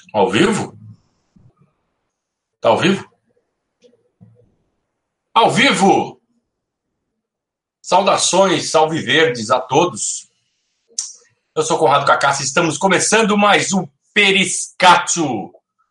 Ao vivo? Tá ao vivo? Ao vivo! Saudações, salve verdes a todos. Eu sou Conrado Cacassi e estamos começando mais um Periscatio.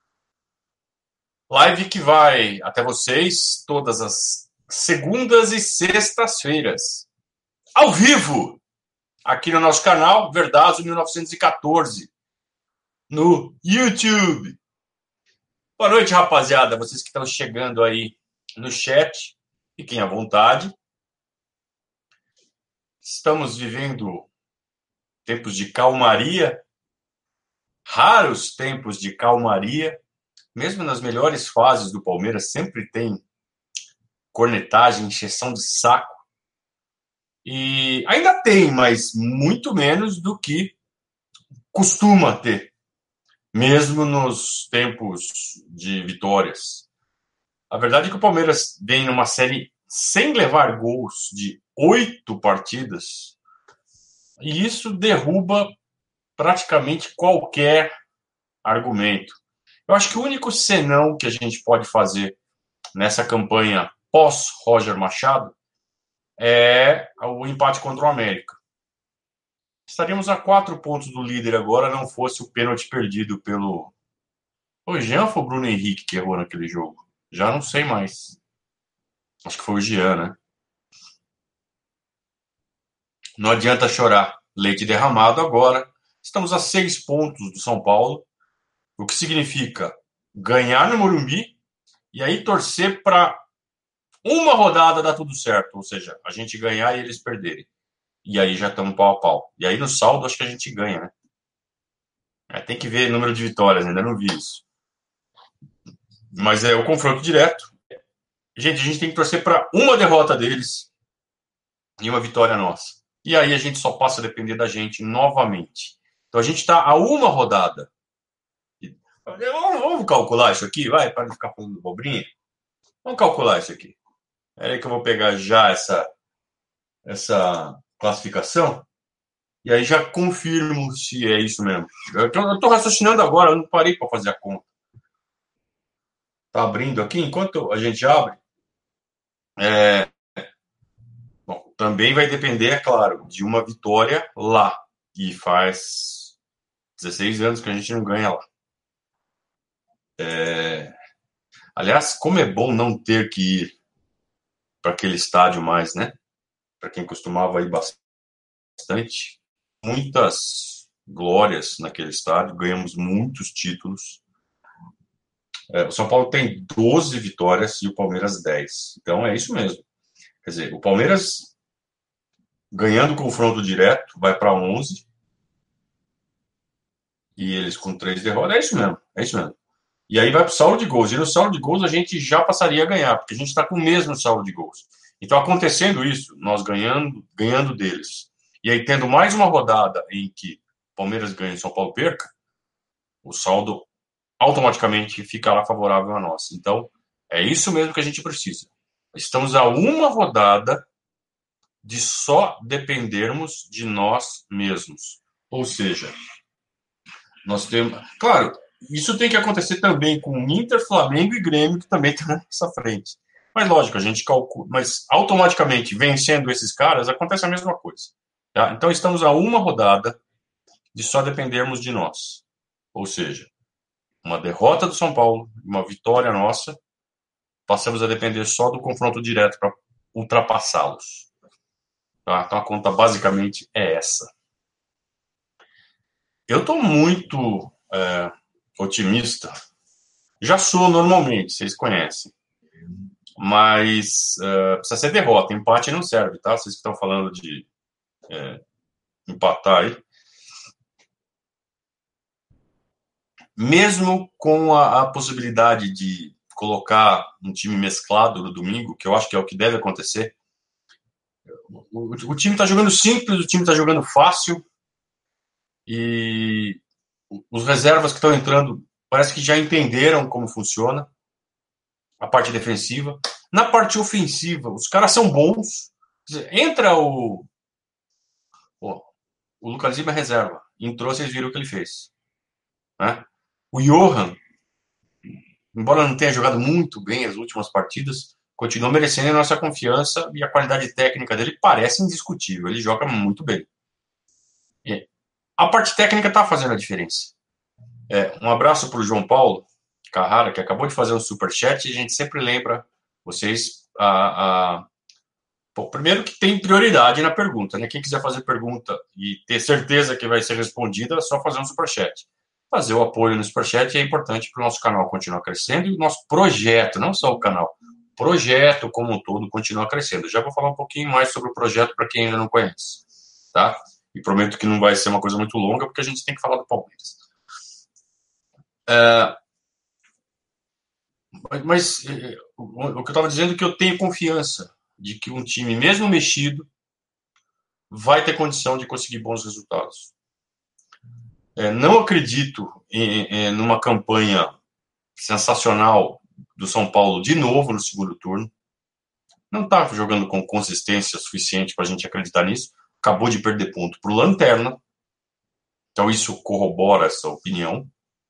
Live que vai até vocês todas as segundas e sextas-feiras. Ao vivo! Aqui no nosso canal, Verdazo 1914. No YouTube. Boa noite, rapaziada. Vocês que estão chegando aí no chat, fiquem à vontade. Estamos vivendo tempos de calmaria, raros tempos de calmaria. Mesmo nas melhores fases do Palmeiras, sempre tem cornetagem, encheção de saco. E ainda tem, mas muito menos do que costuma ter, mesmo nos tempos de vitórias. A verdade é que o Palmeiras vem numa série sem levar gols de 8 partidas, e isso derruba praticamente qualquer argumento. Eu acho que o único senão que a gente pode fazer nessa campanha pós-Roger Machado é o empate contra o América. Estaríamos a 4 pontos do líder agora, não fosse o pênalti perdido pelo... O Jean ou foi o Bruno Henrique que errou naquele jogo? Já não sei mais. Acho que foi o Jean, né? Não adianta chorar. Leite derramado agora. Estamos a 6 pontos do São Paulo, o que significa ganhar no Morumbi e aí torcer para uma rodada dar tudo certo, ou seja, a gente ganhar e eles perderem. E aí já estamos pau a pau. E aí no saldo acho que a gente ganha, né? Tem que ver o número de vitórias, ainda não vi isso. Mas é o confronto direto. Gente, a gente tem que torcer para uma derrota deles e uma vitória nossa. E aí a gente só passa a depender da gente novamente. Então a gente está a uma rodada. Vamos calcular isso aqui, vai, para não ficar falando bobrinha. Vamos calcular isso aqui. É aí que eu vou pegar já essa classificação e aí já confirmo se é isso mesmo. Eu estou raciocinando agora, eu não parei para fazer a conta. Está abrindo aqui, enquanto a gente abre. Bom, também vai depender, é claro, de uma vitória lá. E faz 16 anos que a gente não ganha lá. Aliás, como é bom não ter que ir para aquele estádio mais, né? Para quem costumava ir bastante. Muitas glórias naquele estádio, ganhamos muitos títulos. O São Paulo tem 12 vitórias e o Palmeiras 10. Então é isso mesmo. Quer dizer, o Palmeiras ganhando o confronto direto vai para 11 e eles com 3 derrotas. É isso mesmo, é isso mesmo. E aí vai para o saldo de gols. E no saldo de gols a gente já passaria a ganhar, porque a gente está com o mesmo saldo de gols. Então, acontecendo isso, nós ganhando deles, e aí tendo mais uma rodada em que o Palmeiras ganha e o São Paulo perca, o saldo automaticamente ficará favorável a nós. Então, é isso mesmo que a gente precisa. Estamos a uma rodada de só dependermos de nós mesmos. Ou seja, nós temos... Claro, isso tem que acontecer também com Inter, Flamengo e Grêmio, que também estão nessa frente. Mas, lógico, a gente calcula... Mas, automaticamente, vencendo esses caras, acontece a mesma coisa. Tá? Então, estamos a uma rodada de só dependermos de nós. Ou seja, uma derrota do São Paulo, uma vitória nossa, passamos a depender só do confronto direto para ultrapassá-los. Tá? Então a conta basicamente é essa. Eu estou muito otimista. Já sou normalmente, vocês conhecem. Mas precisa ser derrota. Empate não serve, tá? Vocês que estão falando de empatar aí. Mesmo com a possibilidade de colocar um time mesclado no domingo, que eu acho que é o que deve acontecer, o time está jogando simples, o time está jogando fácil e os reservas que estão entrando parece que já entenderam como funciona a parte defensiva. Na parte ofensiva, os caras são bons. Entra o Lucas Lima reserva. Entrou, vocês viram o que ele fez. Né? O Johan, embora não tenha jogado muito bem as últimas partidas, continua merecendo a nossa confiança e a qualidade técnica dele parece indiscutível. Ele joga muito bem. A parte técnica está fazendo a diferença. Um abraço para o João Paulo Carrara, que acabou de fazer um superchat, e a gente sempre lembra vocês Bom, primeiro que tem prioridade na pergunta, né? Quem quiser fazer pergunta e ter certeza que vai ser respondida, é só fazer um superchat. Fazer o apoio no superchat é importante para o nosso canal continuar crescendo e o nosso projeto, não só o canal, projeto como um todo continuar crescendo. Já vou falar um pouquinho mais sobre o projeto para quem ainda não conhece, tá? E prometo que não vai ser uma coisa muito longa, porque a gente tem que falar do Palmeiras. Mas o que eu estava dizendo é que eu tenho confiança de que um time, mesmo mexido, vai ter condição de conseguir bons resultados. Não acredito numa campanha sensacional do São Paulo de novo no segundo turno. Não está jogando com consistência suficiente para a gente acreditar nisso. Acabou de perder ponto para o Lanterna. Então isso corrobora essa opinião.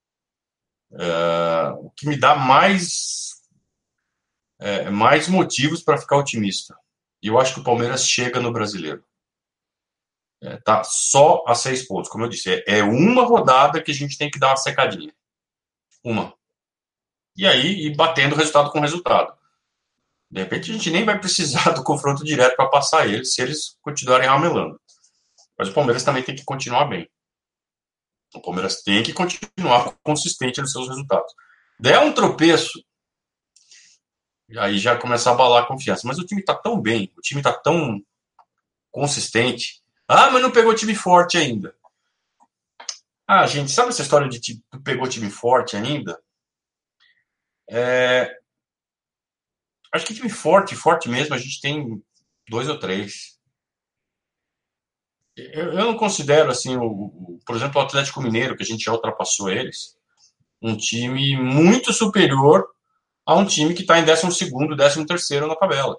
O que me dá mais motivos para ficar otimista. E eu acho que o Palmeiras chega no Brasileiro. Tá só a 6 pontos, como eu disse. É uma rodada que a gente tem que dar uma secadinha. Uma. E aí, ir batendo resultado com resultado. De repente, a gente nem vai precisar do confronto direto para passar eles, se eles continuarem ramelando. Mas o Palmeiras também tem que continuar bem. O Palmeiras tem que continuar consistente nos seus resultados. Der um tropeço, aí já começa a abalar a confiança. Mas o time está tão bem, o time está tão consistente. Mas não pegou time forte ainda. Gente, sabe essa história de pegou time forte ainda? Acho que time forte mesmo, a gente tem 2 ou 3. Eu não considero, assim, por exemplo, o Atlético Mineiro, que a gente já ultrapassou eles, um time muito superior a um time que está em 12º, 13º na tabela.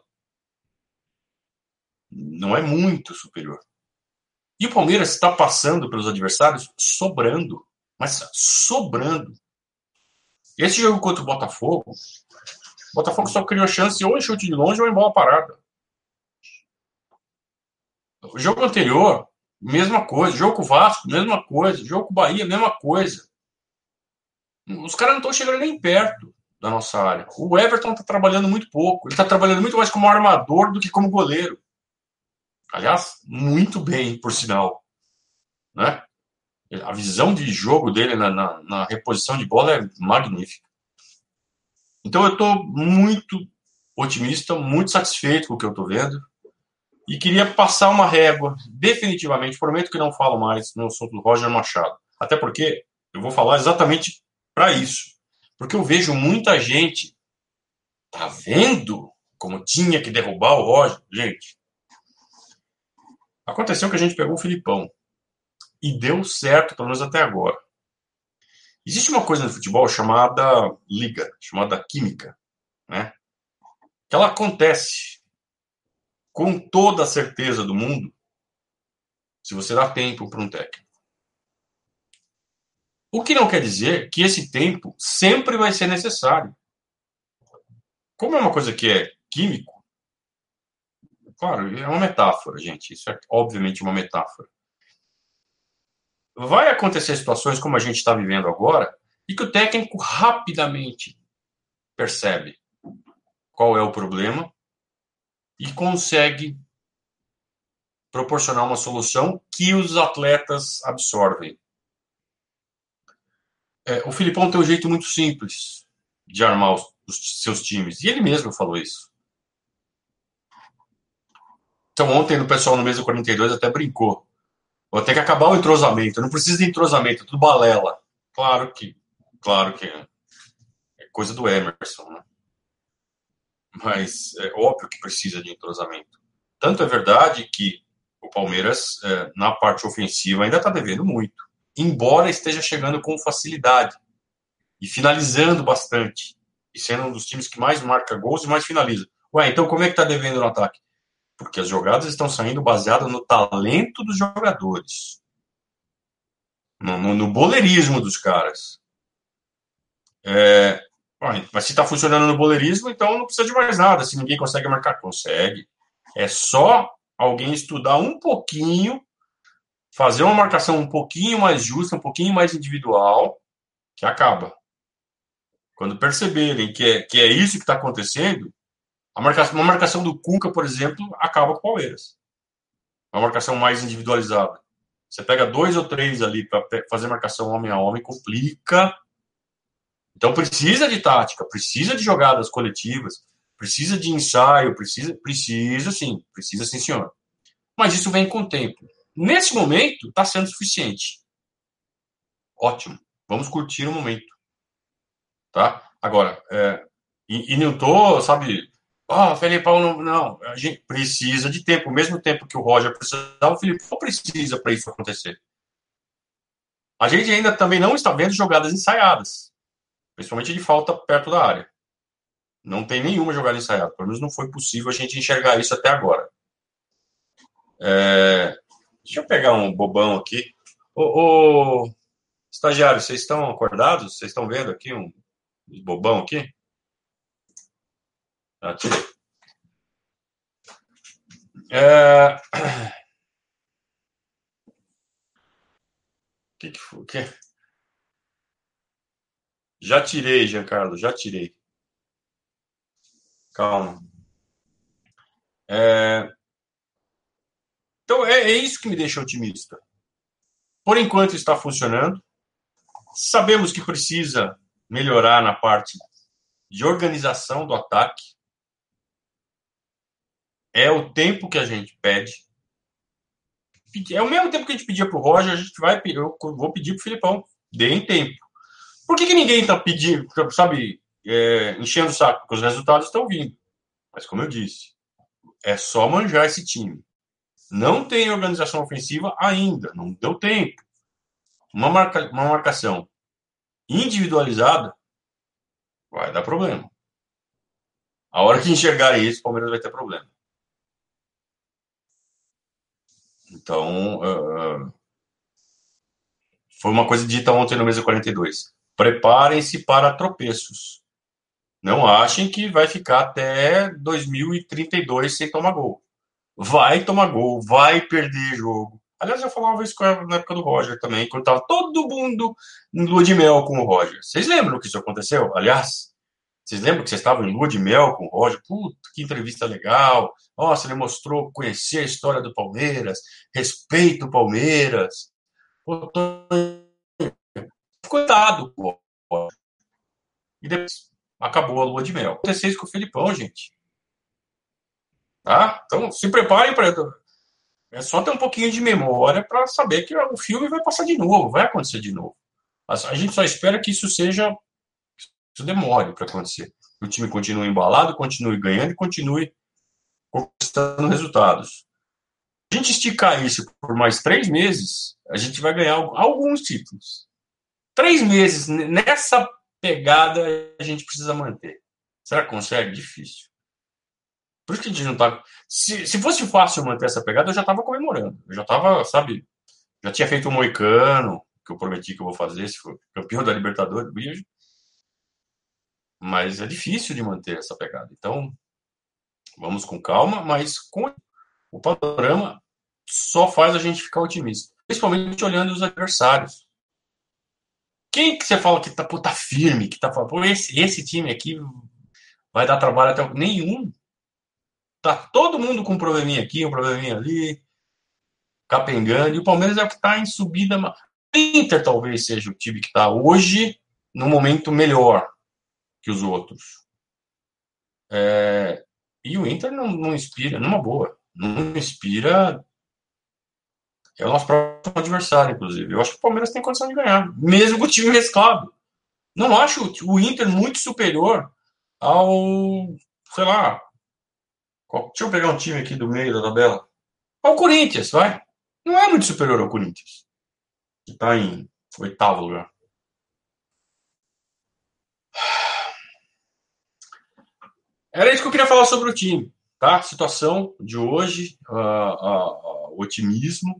Não é muito superior. E o Palmeiras está passando pelos adversários sobrando, mas sobrando. Esse jogo contra o Botafogo só criou chance ou em chute de longe ou em bola parada. O jogo anterior, mesma coisa. O jogo com o Vasco, mesma coisa. O jogo com o Bahia, mesma coisa. Os caras não estão chegando nem perto da nossa área. O Everton está trabalhando muito pouco. Ele está trabalhando muito mais como armador do que como goleiro. Aliás, muito bem, por sinal. Né? A visão de jogo dele na reposição de bola é magnífica. Então eu estou muito otimista, muito satisfeito com o que eu estou vendo. E queria passar uma régua, definitivamente. Prometo que não falo mais no assunto do Roger Machado. Até porque eu vou falar exatamente para isso. Porque eu vejo muita gente. Tá vendo como tinha que derrubar o Roger? Gente, aconteceu que a gente pegou o Filipão. E deu certo, pelo menos até agora. Existe uma coisa no futebol chamada liga, chamada química, né? Que ela acontece com toda a certeza do mundo se você dá tempo para um técnico. O que não quer dizer que esse tempo sempre vai ser necessário. Como é uma coisa que é químico, claro, é uma metáfora, gente. Isso é obviamente uma metáfora. Vai acontecer situações como a gente está vivendo agora e que o técnico rapidamente percebe qual é o problema e consegue proporcionar uma solução que os atletas absorvem. O Filipão tem um jeito muito simples de armar os seus times. E ele mesmo falou isso. Então, ontem, o pessoal no mês 42 até brincou. Vou ter que acabar o entrosamento. Não precisa de entrosamento, é tudo balela. Claro que é coisa do Emerson, né? Mas é óbvio que precisa de entrosamento. Tanto é verdade que o Palmeiras, na parte ofensiva, ainda está devendo muito. Embora esteja chegando com facilidade e finalizando bastante. E sendo um dos times que mais marca gols e mais finaliza. Então como é que está devendo no ataque? Porque as jogadas estão saindo baseadas no talento dos jogadores. No boleirismo dos caras. Mas se está funcionando no boleirismo, então não precisa de mais nada. Se ninguém consegue marcar, consegue. É só alguém estudar um pouquinho, fazer uma marcação um pouquinho mais justa, um pouquinho mais individual, que acaba. Quando perceberem que é isso que está acontecendo, uma marcação do Cuca, por exemplo, acaba com o Palmeiras. Uma marcação mais individualizada. Você pega 2 ou 3 ali para fazer marcação homem a homem, complica. Então precisa de tática, precisa de jogadas coletivas, precisa de ensaio, precisa sim, senhor. Mas isso vem com o tempo. Nesse momento, está sendo suficiente. Ótimo. Vamos curtir o momento. Tá? Agora, e não tô, sabe, Felipão, não, a gente precisa de tempo, o mesmo tempo que o Roger precisava, o Filipão precisa para isso acontecer. A gente ainda também não está vendo jogadas ensaiadas, principalmente de falta perto da área. Não tem nenhuma jogada ensaiada, pelo menos não foi possível a gente enxergar isso até agora. Deixa eu pegar um bobão aqui. Ô, estagiário, vocês estão acordados? Vocês estão vendo aqui um bobão aqui? Tirei. Que foi? Já tirei, Giancarlo, já tirei. Calma. Então, é isso que me deixa otimista. Por enquanto está funcionando. Sabemos que precisa melhorar na parte de organização do ataque. É o tempo que a gente pede. É o mesmo tempo que a gente pedia para o Roger, eu vou pedir para o Filipão. Deem tempo. Por que ninguém está pedindo, sabe, enchendo o saco? Porque os resultados estão vindo. Mas, como eu disse, é só manjar esse time. Não tem organização ofensiva ainda, não deu tempo. Uma marcação individualizada vai dar problema. A hora que enxergar isso, o Palmeiras vai ter problema. Então, foi uma coisa dita ontem no Mesa 42. Preparem-se para tropeços. Não achem que vai ficar até 2032 sem tomar gol. Vai tomar gol, vai perder jogo. Aliás, eu falava isso na época do Roger também, quando estava todo mundo em lua de mel com o Roger. Vocês lembram que isso aconteceu? Aliás, vocês lembram que vocês estavam em lua de mel com o Roger? Puta, que entrevista legal. Nossa, ele mostrou conhecer a história do Palmeiras, respeito o Palmeiras. Pô, coitado, pô. E depois acabou a lua de mel. Aconteceu isso com o Felipão, gente. Tá? Então, se preparem para. É só ter um pouquinho de memória para saber que o filme vai passar de novo, vai acontecer de novo. A gente só espera que isso demore para acontecer. Que o time continue embalado, continue ganhando e continue conquistando resultados. Se a gente esticar isso por mais 3 meses, a gente vai ganhar alguns títulos. 3 meses nessa pegada a gente precisa manter. Será que consegue? Difícil. Por isso que a gente não tá. Se fosse fácil manter essa pegada, eu já estava comemorando. Eu já estava, sabe, já tinha feito um moicano, que eu prometi que eu vou fazer, se for campeão da Libertadores. Mas é difícil de manter essa pegada. Então, vamos com calma, mas com o panorama só faz a gente ficar otimista. Principalmente olhando os adversários. Quem que você fala que tá firme, que tá falando, pô, esse time aqui vai dar trabalho até nenhum. Tá todo mundo com um probleminha aqui, um probleminha ali, capengando, e o Palmeiras é o que está em subida. O Inter talvez seja o time que está hoje no momento melhor que os outros. E o Inter não inspira, numa boa, não inspira. É o nosso próximo adversário, inclusive. Eu acho que o Palmeiras tem condição de ganhar, mesmo com o time mesclado. Não acho o Inter muito superior ao, sei lá, deixa eu pegar um time aqui do meio da tabela. Ao Corinthians, vai. Não é muito superior ao Corinthians, que está em 8º lugar. Era isso que eu queria falar sobre o time, tá? Situação de hoje, o otimismo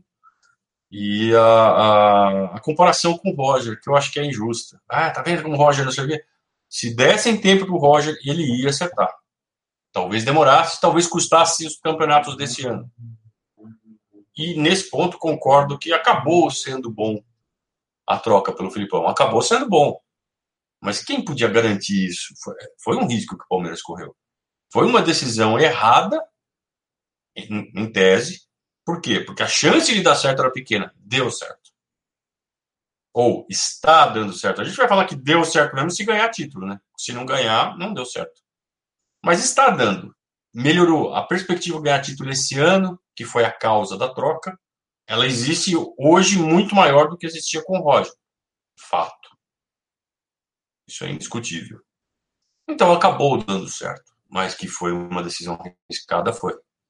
e a comparação com o Roger, que eu acho que é injusta. Tá vendo como o Roger não sei o quê? Se dessem tempo para o Roger, ele ia acertar. Talvez demorasse, talvez custasse os campeonatos desse ano. E nesse ponto concordo que acabou sendo bom a troca pelo Filipão. Acabou sendo bom. Mas quem podia garantir isso? Foi um risco que o Palmeiras correu. Foi uma decisão errada, em tese. Por quê? Porque a chance de dar certo era pequena. Deu certo. Ou está dando certo. A gente vai falar que deu certo mesmo se ganhar título, né? Se não ganhar, não deu certo. Mas está dando. Melhorou. A perspectiva de ganhar título esse ano, que foi a causa da troca, ela existe hoje muito maior do que existia com o Roger. Fato. Isso é indiscutível. Então acabou dando certo. Mas que foi uma decisão arriscada, foi.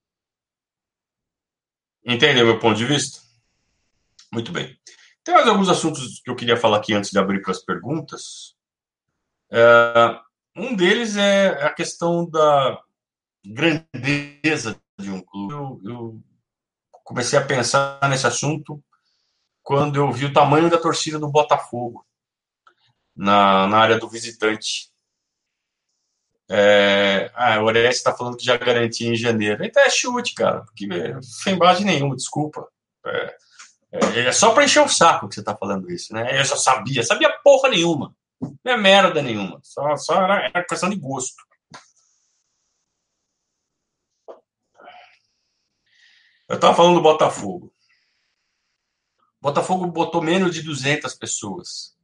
Entendeu meu ponto de vista? Muito bem. Tem mais alguns assuntos que eu queria falar aqui antes de abrir para as perguntas. Um deles é a questão da grandeza de um clube. Eu comecei a pensar nesse assunto quando eu vi o tamanho da torcida do Botafogo na área do visitante. O Orestes está falando que já garantia em janeiro. Então é chute, cara, porque sem base nenhuma, desculpa. É só para encher o saco que você está falando isso, né? Eu já sabia porra nenhuma. Não é merda nenhuma. Só era questão de gosto. Eu estava falando do Botafogo. O Botafogo botou menos de 200 pessoas.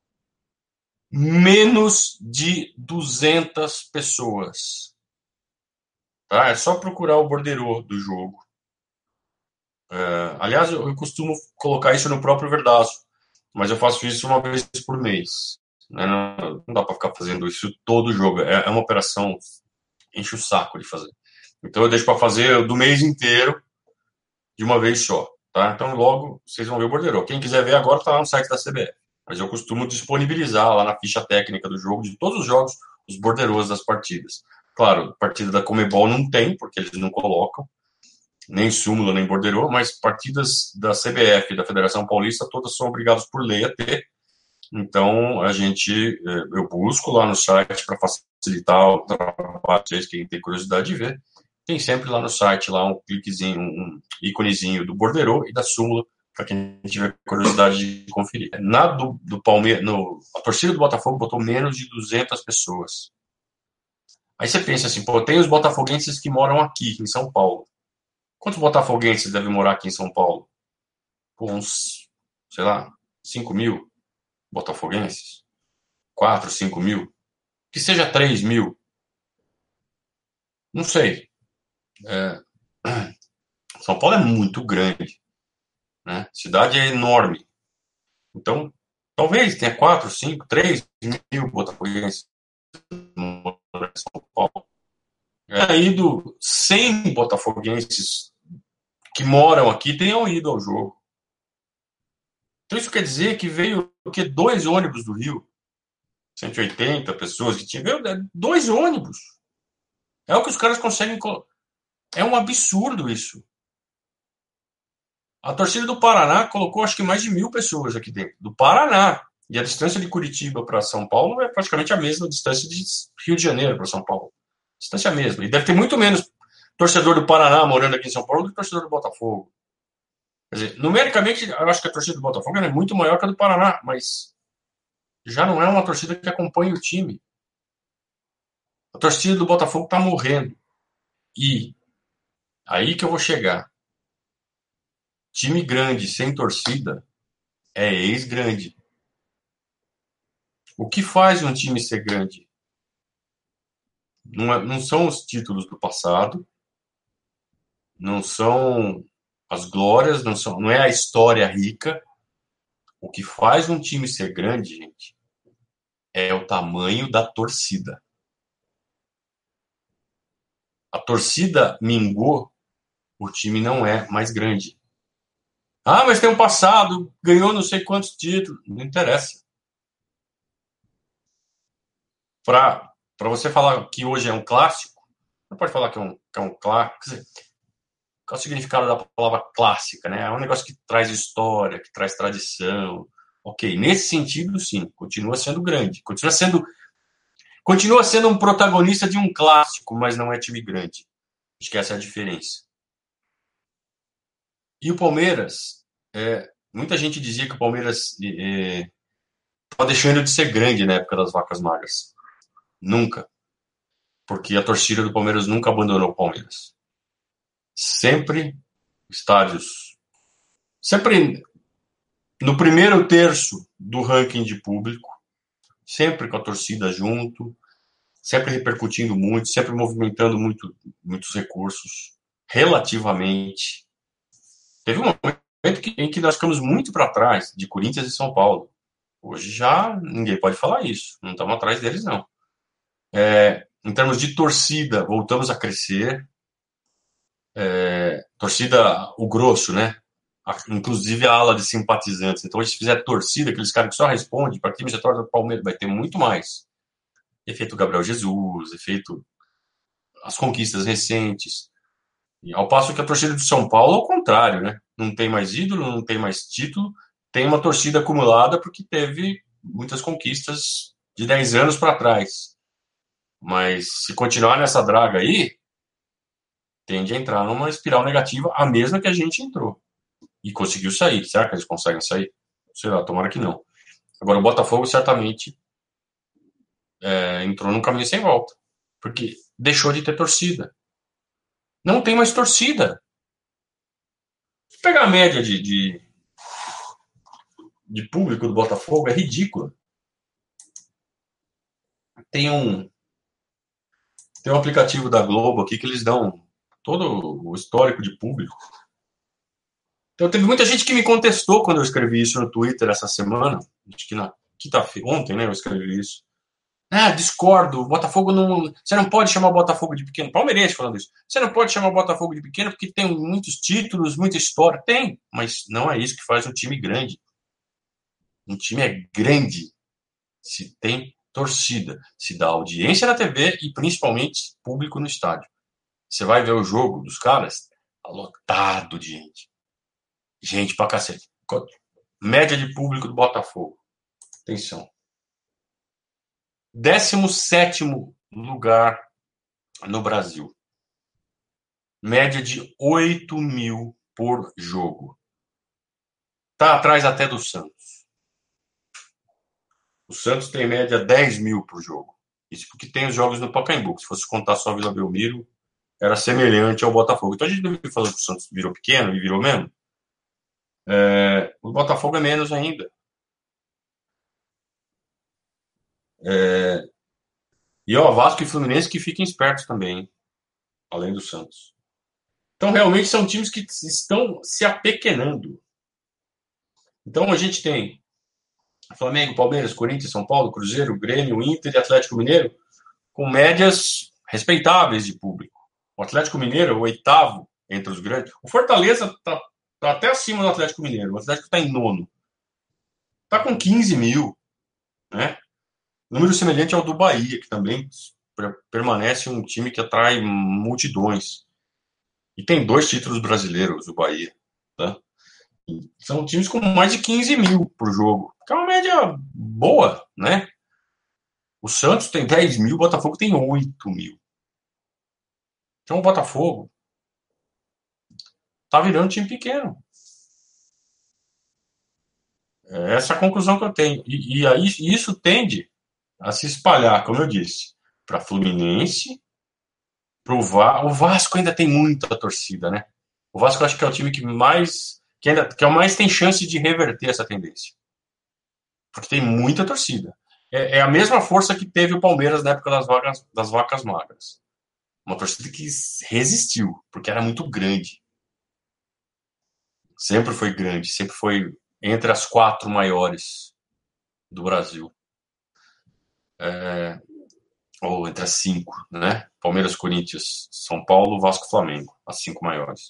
Menos de 200 pessoas. Tá? É só procurar o borderô do jogo. Aliás, eu costumo colocar isso no próprio Verdaço, mas eu faço isso uma vez por mês. Né? Não dá para ficar fazendo isso todo jogo. É uma operação, enche o saco de fazer. Então eu deixo para fazer do mês inteiro de uma vez só. Tá? Então logo vocês vão ver o borderô. Quem quiser ver agora está lá no site da CBF. Mas eu costumo disponibilizar lá na ficha técnica do jogo, de todos os jogos, os borderôs das partidas. Claro, partida da Comebol não tem, porque eles não colocam, nem súmula, nem borderô, mas partidas da CBF e da Federação Paulista, todas são obrigadas por lei a ter. Então, eu busco lá no site para facilitar o trabalho de vocês, quem tem curiosidade de ver. Tem sempre lá no site lá um cliquezinho, um íconezinho do borderô e da súmula, para quem tiver curiosidade de conferir. Do Palmeiras, a torcida do Botafogo botou menos de 200 pessoas. Aí você pensa assim, pô, tem os botafoguenses que moram aqui, em São Paulo. Quantos botafoguenses devem morar aqui em São Paulo? Pô, uns, sei lá, 5 mil botafoguenses? 4, 5 mil? Que seja 3 mil? Não sei. São Paulo é muito grande, né? A cidade é enorme. Então, talvez tenha 4, 5, 3 mil botafoguenses no São Paulo. Aí, 100 botafoguenses que moram aqui tenham ido ao jogo. Então, isso quer dizer que veio 2 ônibus do Rio. 180 pessoas que tinha. Veio 2 ônibus. É o que os caras conseguem. É um absurdo isso. A torcida do Paraná colocou acho que mais de 1.000 pessoas aqui dentro. Do Paraná. E a distância de Curitiba para São Paulo é praticamente a mesma distância de Rio de Janeiro para São Paulo. Distância mesma. E deve ter muito menos torcedor do Paraná morando aqui em São Paulo do que torcedor do Botafogo. Quer dizer, numericamente, eu acho que a torcida do Botafogo é muito maior que a do Paraná, mas já não é uma torcida que acompanha o time. A torcida do Botafogo está morrendo. E aí que eu vou chegar. Time grande sem torcida é ex-grande. O que faz um time ser grande? Não são os títulos do passado, não são as glórias, não é a história rica. O que faz um time ser grande, gente, é o tamanho da torcida. A torcida mingou, o time não é mais grande. Ah, mas tem um passado, ganhou não sei quantos títulos. Não interessa. Para você falar que hoje é um clássico, não pode falar que é um clássico. Quer dizer, qual é o significado da palavra clássica, né? É um negócio que traz história, que traz tradição. Ok, nesse sentido, sim, continua sendo grande. Continua sendo Continua sendo um protagonista de um clássico, mas não é time grande. Acho que essa é a diferença. E o Palmeiras, muita gente dizia que o Palmeiras estava deixando de ser grande na época das vacas magras. Nunca. Porque a torcida do Palmeiras nunca abandonou o Palmeiras. Sempre estádios. Sempre no primeiro terço do ranking de público. Sempre com a torcida junto. Sempre repercutindo muito. Sempre movimentando muitos recursos. Relativamente. Teve um momento em que nós ficamos muito para trás de Corinthians e São Paulo. Hoje já ninguém pode falar isso. Não estamos atrás deles, não. Em termos de torcida, voltamos a crescer. Torcida, o grosso, né? Inclusive a ala de simpatizantes. Então, se fizer torcida, aqueles caras que só respondem para time de torce do Palmeiras, vai ter muito mais. Efeito Gabriel Jesus, efeito as conquistas recentes. E ao passo que a torcida de São Paulo, ao contrário, né? Não tem mais ídolo, não tem mais título, tem uma torcida acumulada porque teve muitas conquistas de 10 anos para trás. Mas se continuar nessa draga aí, tende a entrar numa espiral negativa, a mesma que a gente entrou. E conseguiu sair. Será que eles conseguem sair? Sei lá, tomara que não. Agora, o Botafogo certamente entrou num caminho sem volta. Porque deixou de ter torcida. Não tem mais torcida. Se pegar a média de público do Botafogo, é ridícula. Tem um aplicativo da Globo aqui que eles dão todo o histórico de público. Então, teve muita gente que me contestou quando eu escrevi isso no Twitter essa semana. Acho que na quinta-feira, ontem, né, eu escrevi isso. Discordo, o Botafogo não... Você não pode chamar o Botafogo de pequeno. Palmeirense falando isso. Você não pode chamar o Botafogo de pequeno porque tem muitos títulos, muita história. Tem, mas não é isso que faz um time grande. Um time é grande se tem torcida, se dá audiência na TV e principalmente público no estádio. Você vai ver o jogo dos caras, tá lotado de gente. Gente pra cacete. Média de público do Botafogo. Atenção. 17º lugar no Brasil. Média de 8 mil por jogo. Tá atrás até do Santos. O Santos tem média 10 mil por jogo. Isso porque tem os jogos no Pacaembu. Se fosse contar só a Vila Belmiro, era semelhante ao Botafogo. Então a gente deve falar que o Santos virou pequeno e virou menos. O Botafogo é menos ainda. E o Vasco e Fluminense que fiquem espertos também, hein? Além do Santos. Então, realmente, são times que estão se apequenando. Então, a gente tem Flamengo, Palmeiras, Corinthians, São Paulo, Cruzeiro, Grêmio, Inter e Atlético Mineiro com médias respeitáveis de público. O Atlético Mineiro é o 8º entre os grandes. O Fortaleza está até acima do Atlético Mineiro. O Atlético está em 9º. Está com 15 mil. Né? Número semelhante ao do Bahia, que também permanece um time que atrai multidões. E tem 2 títulos brasileiros, o Bahia. Tá? São times com mais de 15 mil por jogo. Que é uma média boa, né? O Santos tem 10 mil, o Botafogo tem 8 mil. Então o Botafogo tá virando um time pequeno. Essa é a conclusão que eu tenho. E aí isso tende a se espalhar, como eu disse, para Fluminense, para o Vasco. O Vasco ainda tem muita torcida, né? O Vasco acho que é o time que mais tem chance de reverter essa tendência. Porque tem muita torcida. É a mesma força que teve o Palmeiras na época das vacas magras. Uma torcida que resistiu, porque era muito grande. Sempre foi grande, sempre foi entre as 4 maiores do Brasil. Ou entre as 5, né? Palmeiras, Corinthians, São Paulo, Vasco, Flamengo. As 5 maiores.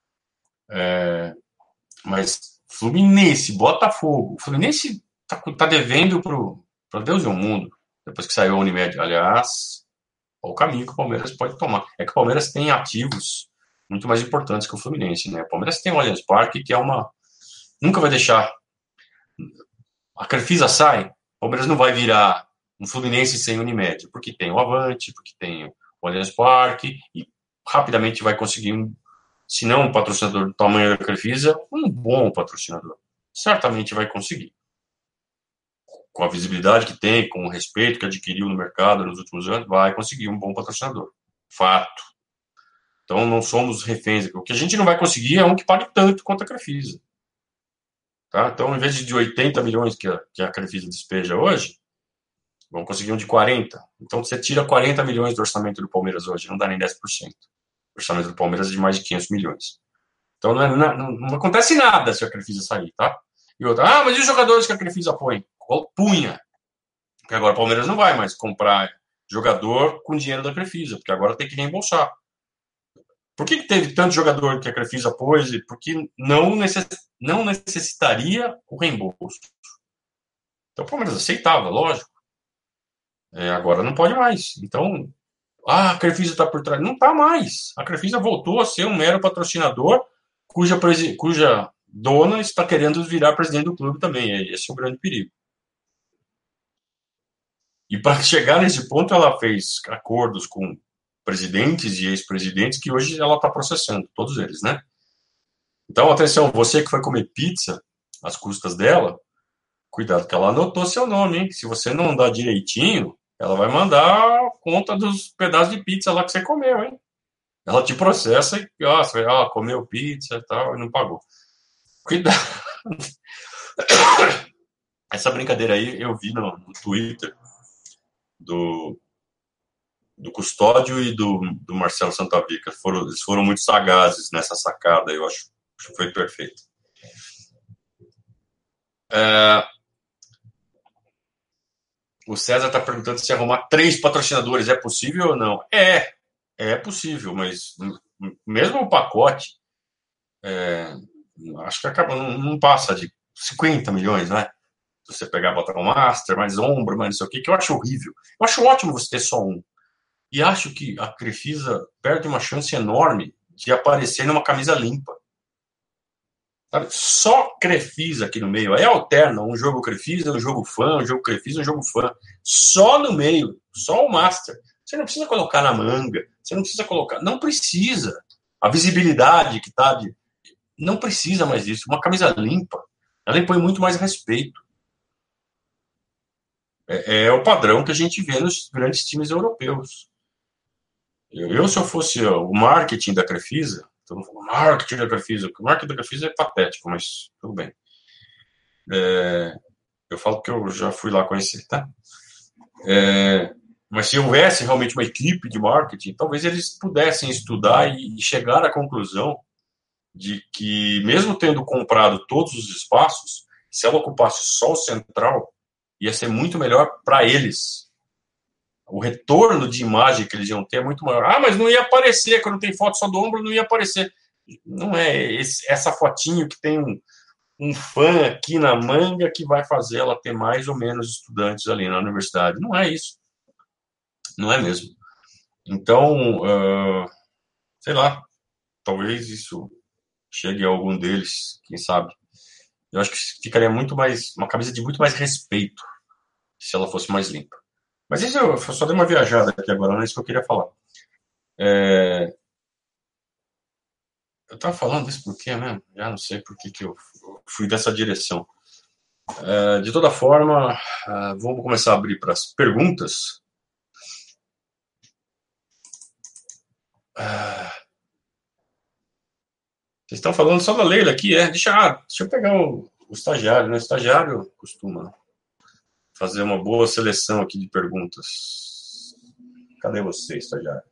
Mas Fluminense, Botafogo. Fluminense tá devendo para Deus e o mundo. Depois que saiu a Unimed. Aliás, o caminho que o Palmeiras pode tomar. É que o Palmeiras tem ativos muito mais importantes que o Fluminense, né? O Palmeiras tem o Allianz Parque, que é uma... Nunca vai deixar... A Crefisa sai, o Palmeiras não vai virar um Fluminense sem Unimed, porque tem o Avante, porque tem o Allianz Parque, e rapidamente vai conseguir, se não um patrocinador do tamanho da Crefisa, um bom patrocinador. Certamente vai conseguir. Com a visibilidade que tem, com o respeito que adquiriu no mercado nos últimos anos, vai conseguir um bom patrocinador. Fato. Então, não somos reféns. O que a gente não vai conseguir é um que pague tanto quanto a Crefisa. Tá? Então, em vez de 80 milhões que a Crefisa despeja hoje, vamos conseguir um de 40. Então, você tira 40 milhões do orçamento do Palmeiras hoje, não dá nem 10%. O orçamento do Palmeiras é de mais de 500 milhões. Então, não acontece nada se a Crefisa sair, tá? E outra, mas e os jogadores que a Crefisa põe? Punha. Porque agora o Palmeiras não vai mais comprar jogador com dinheiro da Crefisa, porque agora tem que reembolsar. Por que teve tanto jogador que a Crefisa pôs? Porque não necessitaria o reembolso. Então o Palmeiras aceitava, lógico. Agora não pode mais. Então, a Crefisa está por trás. Não está mais. A Crefisa voltou a ser um mero patrocinador cuja dona está querendo virar presidente do clube também. Esse é o grande perigo. E para chegar nesse ponto, ela fez acordos com presidentes e ex-presidentes que hoje ela está processando, todos eles, né? Então, atenção, você que foi comer pizza às custas dela, cuidado que ela anotou seu nome, hein? Se você não andar direitinho, ela vai mandar a conta dos pedaços de pizza lá que você comeu, hein? Ela te processa e, você comeu pizza e tal, e não pagou. Cuidado. Essa brincadeira aí eu vi no Twitter do Custódio e do Marcelo Santavica. Eles foram muito sagazes nessa sacada, eu acho que foi perfeito. O César está perguntando se arrumar 3 patrocinadores é possível ou não. É possível, mas mesmo o pacote, acho que acaba, não passa de 50 milhões, né? Se você pegar, botar um Master, mais ombro, mais não sei o que eu acho horrível. Eu acho ótimo você ter só um. E acho que a Crefisa perde uma chance enorme de aparecer numa camisa limpa. Sabe? Só Crefisa aqui no meio. Aí alterna um jogo Crefisa, um jogo fã, um jogo Crefisa, um jogo fã. Só no meio, só o Master. Você não precisa colocar na manga, você não precisa colocar. Não precisa. A visibilidade que está de. Não precisa mais disso. Uma camisa limpa, ela impõe muito mais respeito. É o padrão que a gente vê nos grandes times europeus. Se eu fosse o marketing da Crefisa, todo mundo fala, marketing da Crefisa. O marketing da Crefisa é patético, mas tudo bem. Eu falo que eu já fui lá conhecer, tá? Mas se houvesse realmente uma equipe de marketing, talvez eles pudessem estudar e chegar à conclusão de que, mesmo tendo comprado todos os espaços, se ela ocupasse só o central, ia ser muito melhor para eles. O retorno de imagem que eles iam ter é muito maior. Mas não ia aparecer, quando tem foto só do ombro, não ia aparecer. Não é essa fotinho que tem um fã aqui na manga que vai fazer ela ter mais ou menos estudantes ali na universidade. Não é isso. Não é mesmo. Então, sei lá, talvez isso chegue a algum deles, quem sabe. Eu acho que ficaria muito mais, uma camisa de muito mais respeito se ela fosse mais limpa. Mas isso eu só dei uma viajada aqui agora, não é isso que eu queria falar. Eu estava falando isso por quê mesmo? Já não sei por que eu fui dessa direção. De toda forma, vamos começar a abrir para as perguntas. Vocês estão falando só da Leila aqui, deixa eu pegar o estagiário, né? O estagiário costuma fazer uma boa seleção aqui de perguntas. Cadê você, estagiário?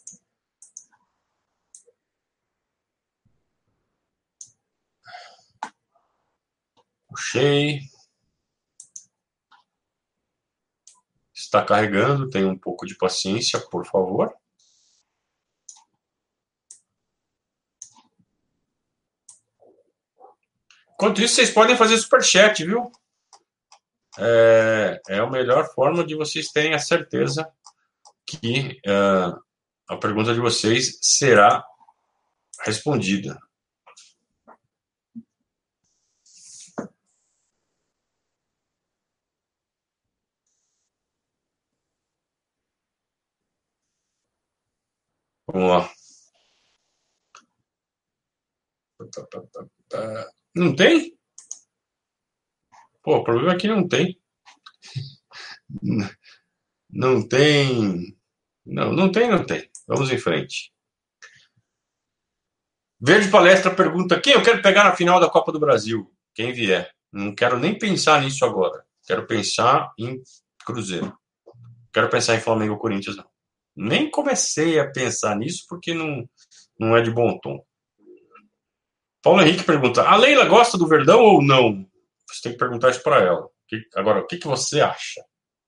Puxei. Está carregando, tenha um pouco de paciência, por favor. Enquanto isso, vocês podem fazer superchat, viu? É a melhor forma de vocês terem a certeza que a pergunta de vocês será respondida. Vamos lá. Não tem? Pô, o problema é que não tem. Não tem. Não tem, não tem. Vamos em frente. Verde Palestra pergunta: quem eu quero pegar na final da Copa do Brasil? Quem vier. Não quero nem pensar nisso agora. Quero pensar em Cruzeiro. Quero pensar em Flamengo ou Corinthians, não. Nem comecei a pensar nisso porque não é de bom tom. Paulo Henrique pergunta: a Leila gosta do Verdão ou não? Você tem que perguntar isso para ela. Agora, o que você acha?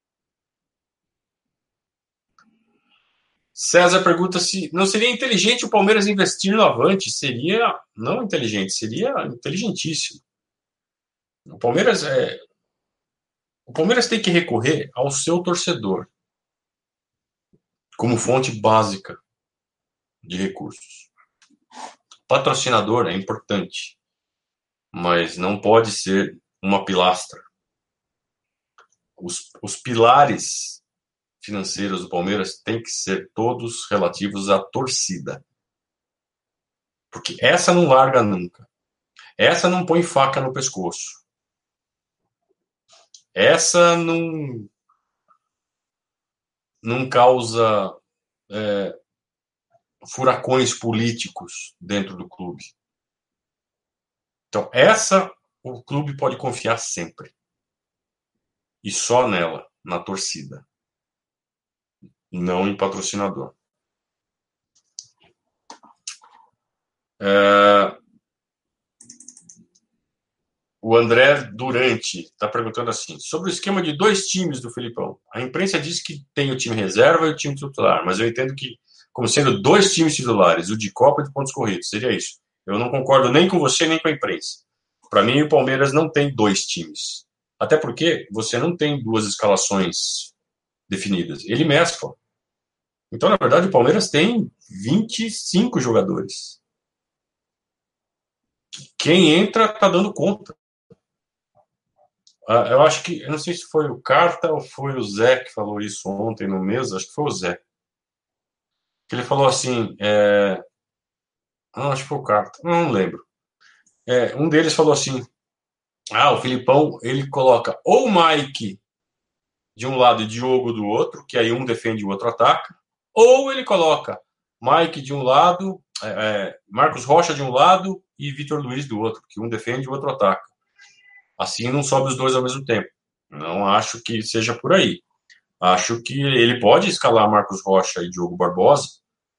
César pergunta se não seria inteligente o Palmeiras investir no Avante. Seria não inteligente, seria inteligentíssimo. O Palmeiras tem que recorrer ao seu torcedor como fonte básica de recursos. Patrocinador é importante, mas não pode ser uma pilastra. Os pilares financeiros do Palmeiras têm que ser todos relativos à torcida. Porque essa não larga nunca. Essa não põe faca no pescoço. Essa não causa furacões políticos dentro do clube. Então, essa o clube pode confiar sempre. E só nela, na torcida. Não em patrocinador. O André Durante está perguntando assim: sobre o esquema de 2 times do Felipão. A imprensa diz que tem o time reserva e o time titular, mas eu entendo que como sendo 2 times titulares, o de Copa e de pontos corridos. Seria isso. Eu não concordo nem com você, nem com a imprensa. Para mim, o Palmeiras não tem 2 times. Até porque você não tem 2 escalações definidas. Ele mescla. Então, na verdade, o Palmeiras tem 25 jogadores. Quem entra está dando conta. Eu acho que, eu não sei se foi o Carta ou foi o Zé que falou isso ontem no mês, acho que foi o Zé. Que ele falou assim, acho que foi o Carta, não lembro. Um deles falou assim, o Filipão, ele coloca ou o Mike de um lado e Diogo do outro, que aí um defende e o outro ataca, ou ele coloca Mike de um lado, Marcos Rocha de um lado e Vitor Luiz do outro, que um defende e o outro ataca. Assim não sobe os 2 ao mesmo tempo. Não acho que seja por aí. Acho que ele pode escalar Marcos Rocha e Diogo Barbosa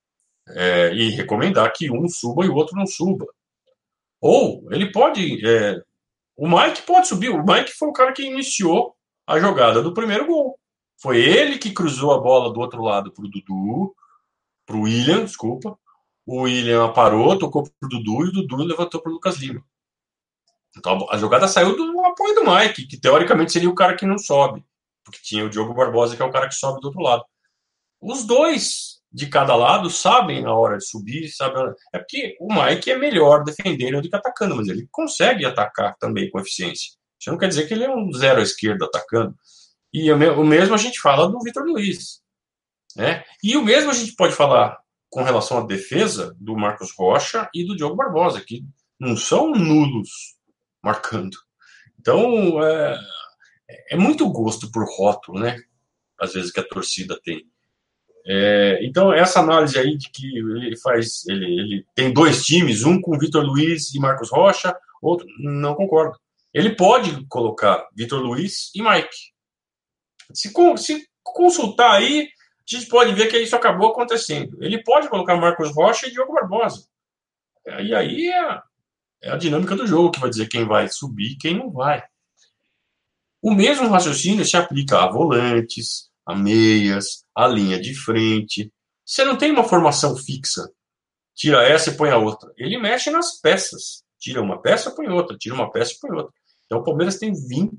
e recomendar que um suba e o outro não suba. Ou ele pode. O Mike pode subir. O Mike foi o cara que iniciou a jogada do primeiro gol. Foi ele que cruzou a bola do outro lado para o Dudu, para o William, desculpa. O William parou, tocou para o Dudu e o Dudu levantou para o Lucas Lima. Então a jogada saiu do apoio do Mike, que teoricamente seria o cara que não sobe. Porque tinha o Diogo Barbosa, que é o cara que sobe do outro lado. Os 2 de cada lado sabem a hora de subir, sabem. É porque o Mike é melhor defendendo do que atacando, mas ele consegue atacar também com eficiência. Isso não quer dizer que ele é um 0 à esquerda atacando. E o mesmo a gente fala do Vitor Luiz. Né? E o mesmo a gente pode falar com relação à defesa do Marcos Rocha e do Diogo Barbosa, que não são nulos marcando. Então, é muito gosto por rótulo, né? Às vezes que a torcida tem. Então, essa análise aí de que ele tem 2 times, um com Vitor Luiz e Marcos Rocha, outro, não concordo. Ele pode colocar Vitor Luiz e Mike. Se consultar aí, a gente pode ver que isso acabou acontecendo. Ele pode colocar Marcos Rocha e Diogo Barbosa. E aí é a dinâmica do jogo que vai dizer quem vai subir e quem não vai. O mesmo raciocínio se aplica a volantes, a meias, a linha de frente. Você não tem uma formação fixa. Tira essa e põe a outra. Ele mexe nas peças. Tira uma peça, põe outra. Tira uma peça e põe outra. Então o Palmeiras tem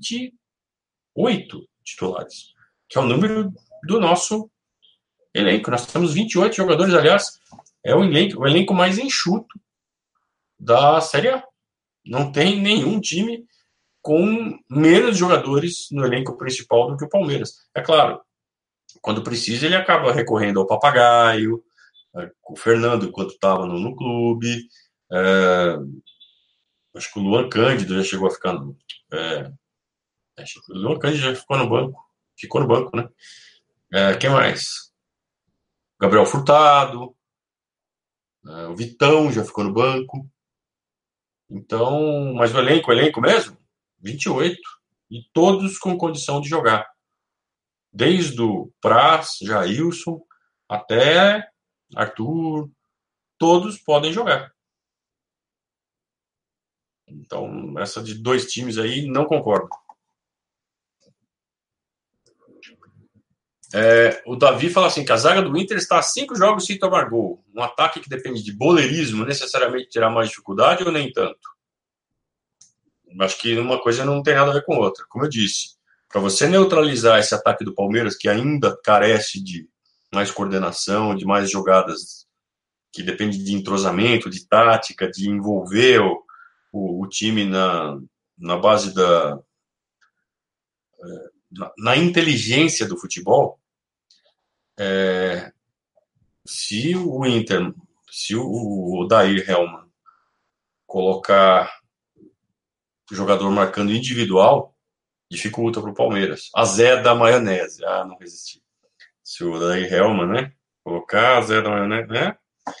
28 titulares, que é o número do nosso elenco. Nós temos 28 jogadores, aliás, é o elenco mais enxuto da Série A. Não tem nenhum time com menos jogadores no elenco principal do que o Palmeiras. É claro, quando precisa ele acaba recorrendo ao papagaio, O Fernando, enquanto estava no clube. É, acho que o Luan Cândido já chegou a ficar no. É, acho que o Luan Cândido já ficou no banco. Ficou no banco, né? Quem mais? Gabriel Furtado. O Vitão já ficou no banco. Então, mas o elenco mesmo? 28. E todos com condição de jogar. Desde o Praz, Jailson, até Arthur, todos podem jogar. Então, essa de dois times aí, não concordo. O Davi fala assim, que a zaga do Inter está a 5 jogos sem tomar gol. Um ataque que depende de boleirismo necessariamente terá mais dificuldade ou nem tanto? Acho que uma coisa não tem nada a ver com outra. Como eu disse, para você neutralizar esse ataque do Palmeiras, que ainda carece de mais coordenação, de mais jogadas, que depende de entrosamento, de tática, de envolver o time na base na inteligência do futebol, se o Inter, se o Odair Helman colocar o jogador marcando individual, dificulta para o Palmeiras. A Zé da maionese. Não resisti. Se o Odair Helman, né? Colocar a Zé da maionese, né?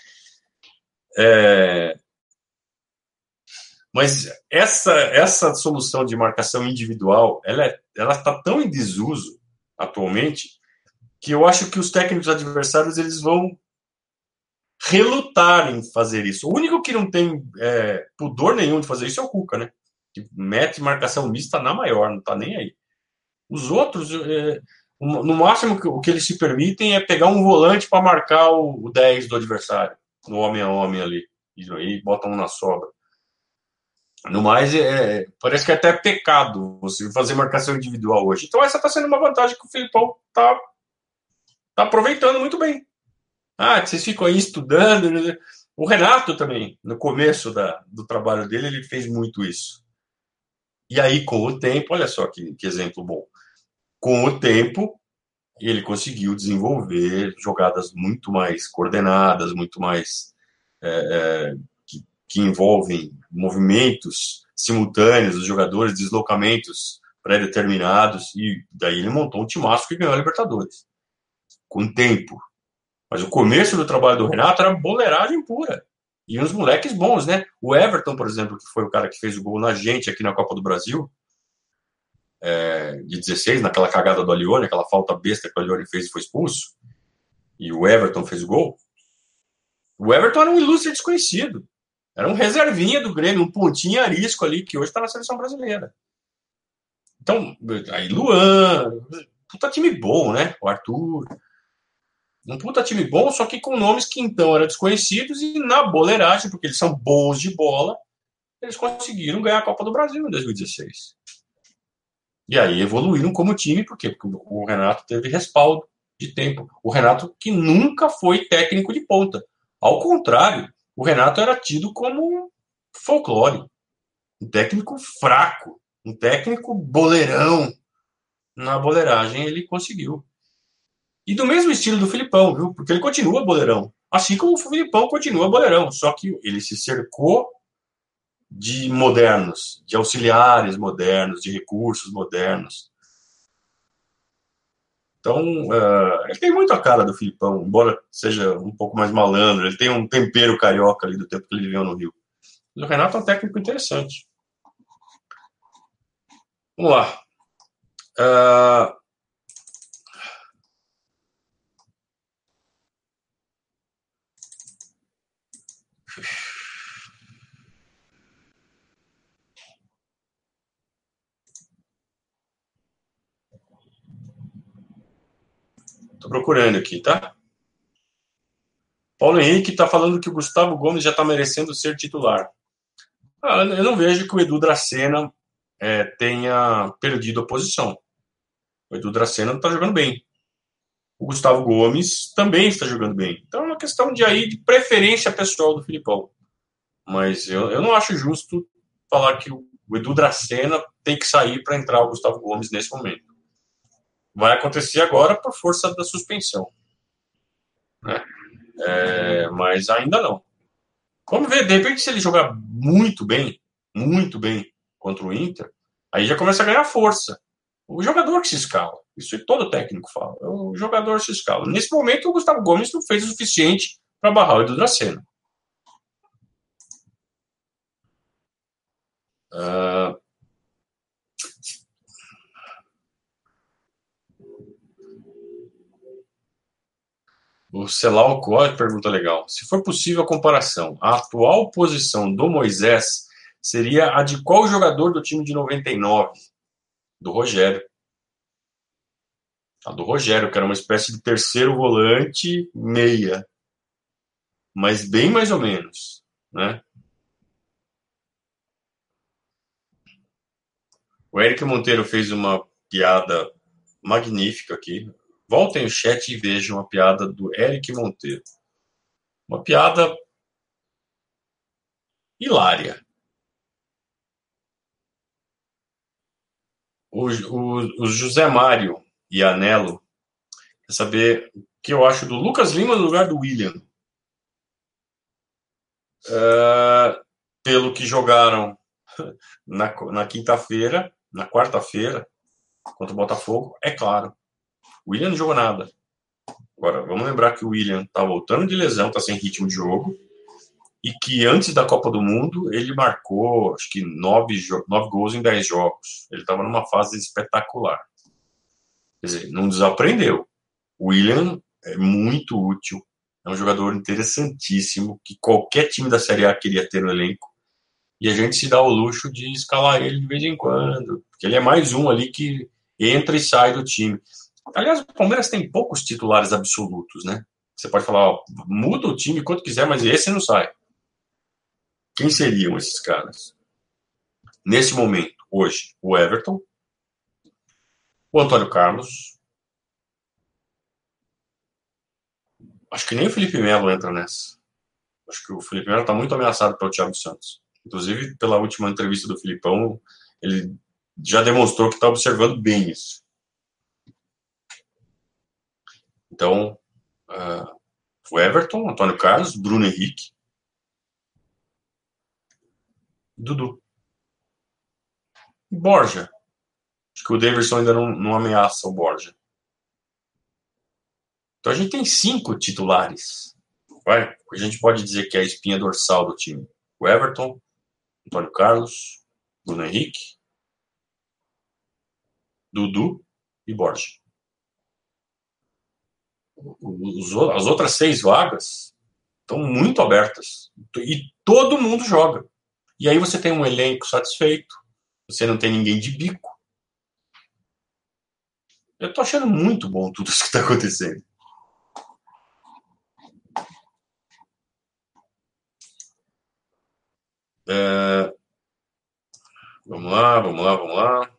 Mas essa solução de marcação individual, ela está tão em desuso atualmente que eu acho que os técnicos adversários eles vão relutar em fazer isso. O único que não tem pudor nenhum de fazer isso é o Cuca, né? Que mete marcação mista na maior, não tá nem aí. Os outros, no máximo, o que eles se permitem é pegar um volante para marcar o 10 do adversário, no homem a homem ali, e aí botam um na sobra. No mais, parece que é até pecado você fazer marcação individual hoje. Então, essa está sendo uma vantagem que o Filipão está aproveitando muito bem. Que vocês ficam aí estudando. Né? O Renato também, no começo do trabalho dele, ele fez muito isso. E aí, com o tempo, olha só que exemplo bom. Com o tempo, ele conseguiu desenvolver jogadas muito mais coordenadas, muito mais que envolvem movimentos simultâneos dos jogadores, deslocamentos pré-determinados, e daí ele montou um timaço que ganhou a Libertadores. Com tempo. Mas o começo do trabalho do Renato era boleiragem pura. E uns moleques bons, né? O Everton, por exemplo, que foi o cara que fez o gol na gente aqui na Copa do Brasil, de 16, naquela cagada do Alione, aquela falta besta que o Alione fez e foi expulso, e o Everton fez o gol. O Everton era um ilustre desconhecido. Era um reservinha do Grêmio, um pontinho arisco ali, que hoje está na seleção brasileira. Então, aí Luan, puta time bom, né? O Arthur. Um puta time bom, só que com nomes que então eram desconhecidos e na boleiragem, porque eles são bons de bola, eles conseguiram ganhar a Copa do Brasil em 2016. E aí evoluíram como time, por quê? Porque o Renato teve respaldo de tempo. O Renato que nunca foi técnico de ponta. Ao contrário, o Renato era tido como folclore. Um técnico fraco, um técnico boleirão. Na boleiragem ele conseguiu. E do mesmo estilo do Filipão, viu? Porque ele continua boleirão. Assim como o Filipão continua boleirão. Só que ele se cercou de modernos, de auxiliares modernos, de recursos modernos. Então, ele tem muito a cara do Filipão, embora seja um pouco mais malandro. Ele tem um tempero carioca ali do tempo que ele viveu no Rio. Mas o Renato é um técnico interessante. Vamos lá. Tô procurando aqui, tá? Paulo Henrique está falando que o Gustavo Gomes já está merecendo ser titular. Eu não vejo que o Edu Dracena tenha perdido a posição. O Edu Dracena está jogando bem. O Gustavo Gomes também está jogando bem. Então é uma questão de preferência pessoal do Filipão. Mas eu não acho justo falar que o Edu Dracena tem que sair para entrar o Gustavo Gomes nesse momento. Vai acontecer agora por força da suspensão. Né? Mas ainda não. Vamos ver, de repente, se ele jogar muito bem contra o Inter, aí já começa a ganhar força. O jogador que se escala. Isso todo técnico fala. O jogador se escala. Nesse momento, o Gustavo Gomes não fez o suficiente para barrar o Edu Dracena. O Celal Coy pergunta legal. Se for possível a comparação, a atual posição do Moisés seria a de qual jogador do time de 99? Do Rogério. A do Rogério, que era uma espécie de terceiro volante meia. Mas bem mais ou menos, né? O Eric Monteiro fez uma piada magnífica aqui. Voltem o chat e vejam a piada do Eric Monteiro. Uma piada hilária. O José Mário e Anelo quer saber o que eu acho do Lucas Lima no lugar do William. Pelo que jogaram na quinta-feira, na quarta-feira, contra o Botafogo, é claro. O William não jogou nada. Agora, vamos lembrar que o William está voltando de lesão, está sem ritmo de jogo, e que antes da Copa do Mundo ele marcou, acho que 9 gols em 10 jogos. Ele estava numa fase espetacular. Quer dizer, não desaprendeu. O William é muito útil, é um jogador interessantíssimo, que qualquer time da Série A queria ter no elenco, e a gente se dá o luxo de escalar ele de vez em quando, porque ele é mais um ali que entra e sai do time. Aliás, o Palmeiras tem poucos titulares absolutos, né? Você pode falar, ó, muda o time quanto quiser, mas esse não sai. Quem seriam esses caras? Nesse momento, hoje, o Everton, o Antônio Carlos, acho que nem o Felipe Melo entra nessa. Acho que o Felipe Melo está muito ameaçado pelo Thiago Santos. Inclusive, pela última entrevista do Filipão, ele já demonstrou que está observando bem isso. Então, o Everton, Antônio Carlos, Bruno Henrique, Dudu. E Borja. Acho que o Davidson ainda não ameaça o Borja. Então a gente tem 5 titulares. Vai? A gente pode dizer que é a espinha dorsal do time. O Everton, Antônio Carlos, Bruno Henrique, Dudu e Borja. As outras 6 vagas estão muito abertas. E todo mundo joga. E aí você tem um elenco satisfeito. Você não tem ninguém de bico. Eu tô achando muito bom tudo isso que está acontecendo. Vamos lá.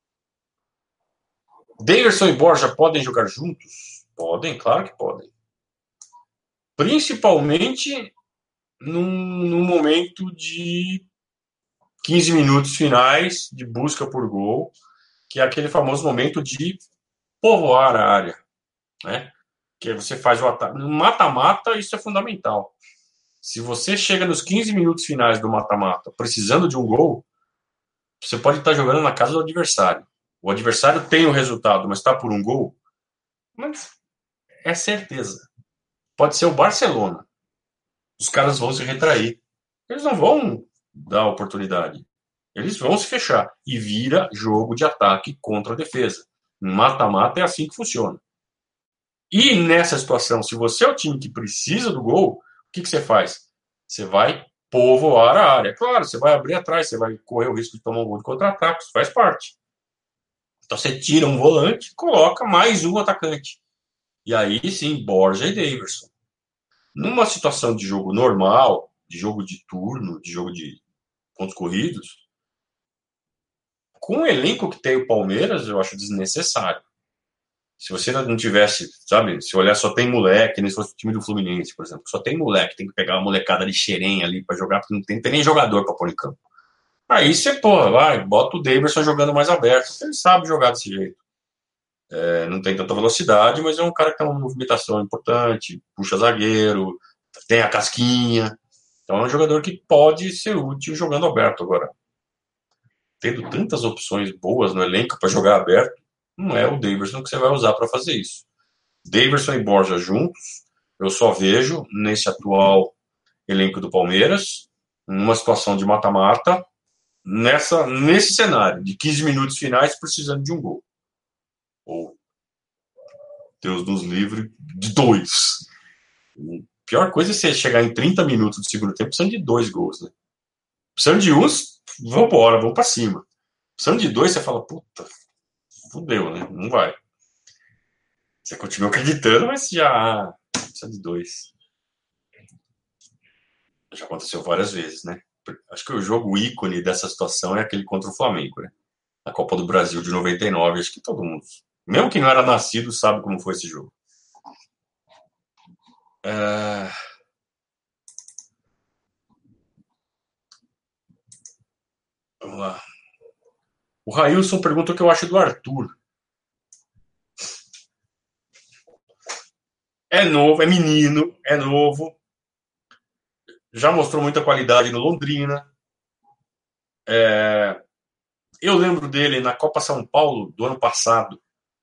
Davidson e Borja podem jogar juntos? Podem, claro que podem. Principalmente num momento de 15 minutos finais de busca por gol, que é aquele famoso momento de povoar a área, né? Que você faz o ataque. No mata-mata, isso é fundamental. Se você chega nos 15 minutos finais do mata-mata precisando de um gol, você pode estar jogando na casa do adversário. O adversário tem o resultado, mas está por um gol, mas é certeza. Pode ser o Barcelona. Os caras vão se retrair. Eles não vão dar oportunidade. Eles vão se fechar. E vira jogo de ataque contra a defesa. Mata-mata é assim que funciona. E nessa situação, se você é o time que precisa do gol, o que você faz? Você vai povoar a área. Claro, você vai abrir atrás, você vai correr o risco de tomar um gol de contra-ataque, isso faz parte. Então você tira um volante, coloca mais um atacante. E aí sim, Borja e Davidson. Numa situação de jogo normal, de jogo de turno, de jogo de pontos corridos, com o elenco que tem o Palmeiras, eu acho desnecessário. Se você não tivesse, sabe, se olhar só tem moleque, nem se fosse o time do Fluminense, por exemplo, só tem moleque, tem que pegar uma molecada de xerém ali para jogar, porque não tem nem jogador para pôr em campo. Aí você, porra, vai, bota o Davidson jogando mais aberto, ele sabe jogar desse jeito. Não tem tanta velocidade, mas é um cara que tem uma movimentação importante, puxa zagueiro, tem a casquinha. Então é um jogador que pode ser útil jogando aberto agora. Tendo tantas opções boas no elenco para jogar aberto, não é o Davidson que você vai usar para fazer isso. Davidson e Borja juntos, eu só vejo nesse atual elenco do Palmeiras, numa situação de mata-mata, nesse cenário de 15 minutos finais precisando de um gol. Ou, Deus nos livre, de dois. A pior coisa é você chegar em 30 minutos do segundo tempo precisando de dois gols, né? Precisando de uns, vamos embora, vamos para cima. Precisando de dois, você fala, puta, fudeu, né? Não vai. Você continua acreditando, mas já precisa de dois. Já aconteceu várias vezes, né? Acho que o jogo ícone dessa situação é aquele contra o Flamengo, né? A Copa do Brasil de 99, acho que todo mundo, mesmo quem não era nascido, sabe como foi esse jogo. É... Vamos lá. O Railson pergunta o que eu acho do Arthur. É novo, é menino, é novo. Já mostrou muita qualidade no Londrina. Eu lembro dele na Copa São Paulo do ano passado.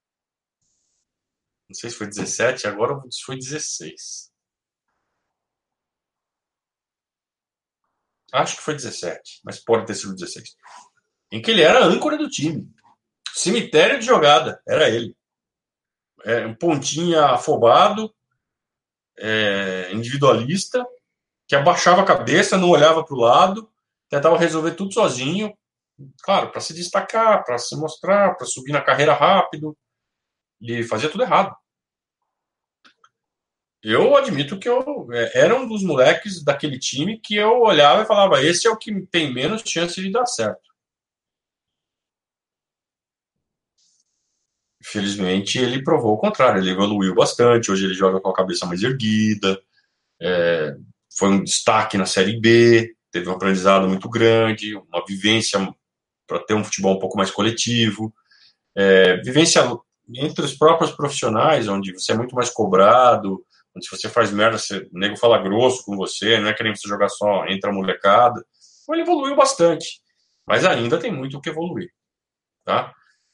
Não sei se foi 17, agora foi 16. Acho que foi 17, mas pode ter sido 16. Em que ele era a âncora do time. Cemitério de jogada, era ele. Um pontinha afobado, individualista, que abaixava a cabeça, não olhava para o lado, tentava resolver tudo sozinho. Claro, para se destacar, para se mostrar, para subir na carreira rápido. E fazia tudo errado. Eu admito que eu era um dos moleques daquele time que eu olhava e falava: esse é o que tem menos chance de dar certo. Felizmente, ele provou o contrário. Ele evoluiu bastante. Hoje ele joga com a cabeça mais erguida. Foi um destaque na Série B. Teve um aprendizado muito grande, uma vivência para ter um futebol um pouco mais coletivo. Vivência entre os próprios profissionais, onde você é muito mais cobrado, onde se você faz merda, o nego fala grosso com você, não é querendo você jogar só entre a molecada. Então ele evoluiu bastante, mas ainda tem muito o que evoluir. Tá?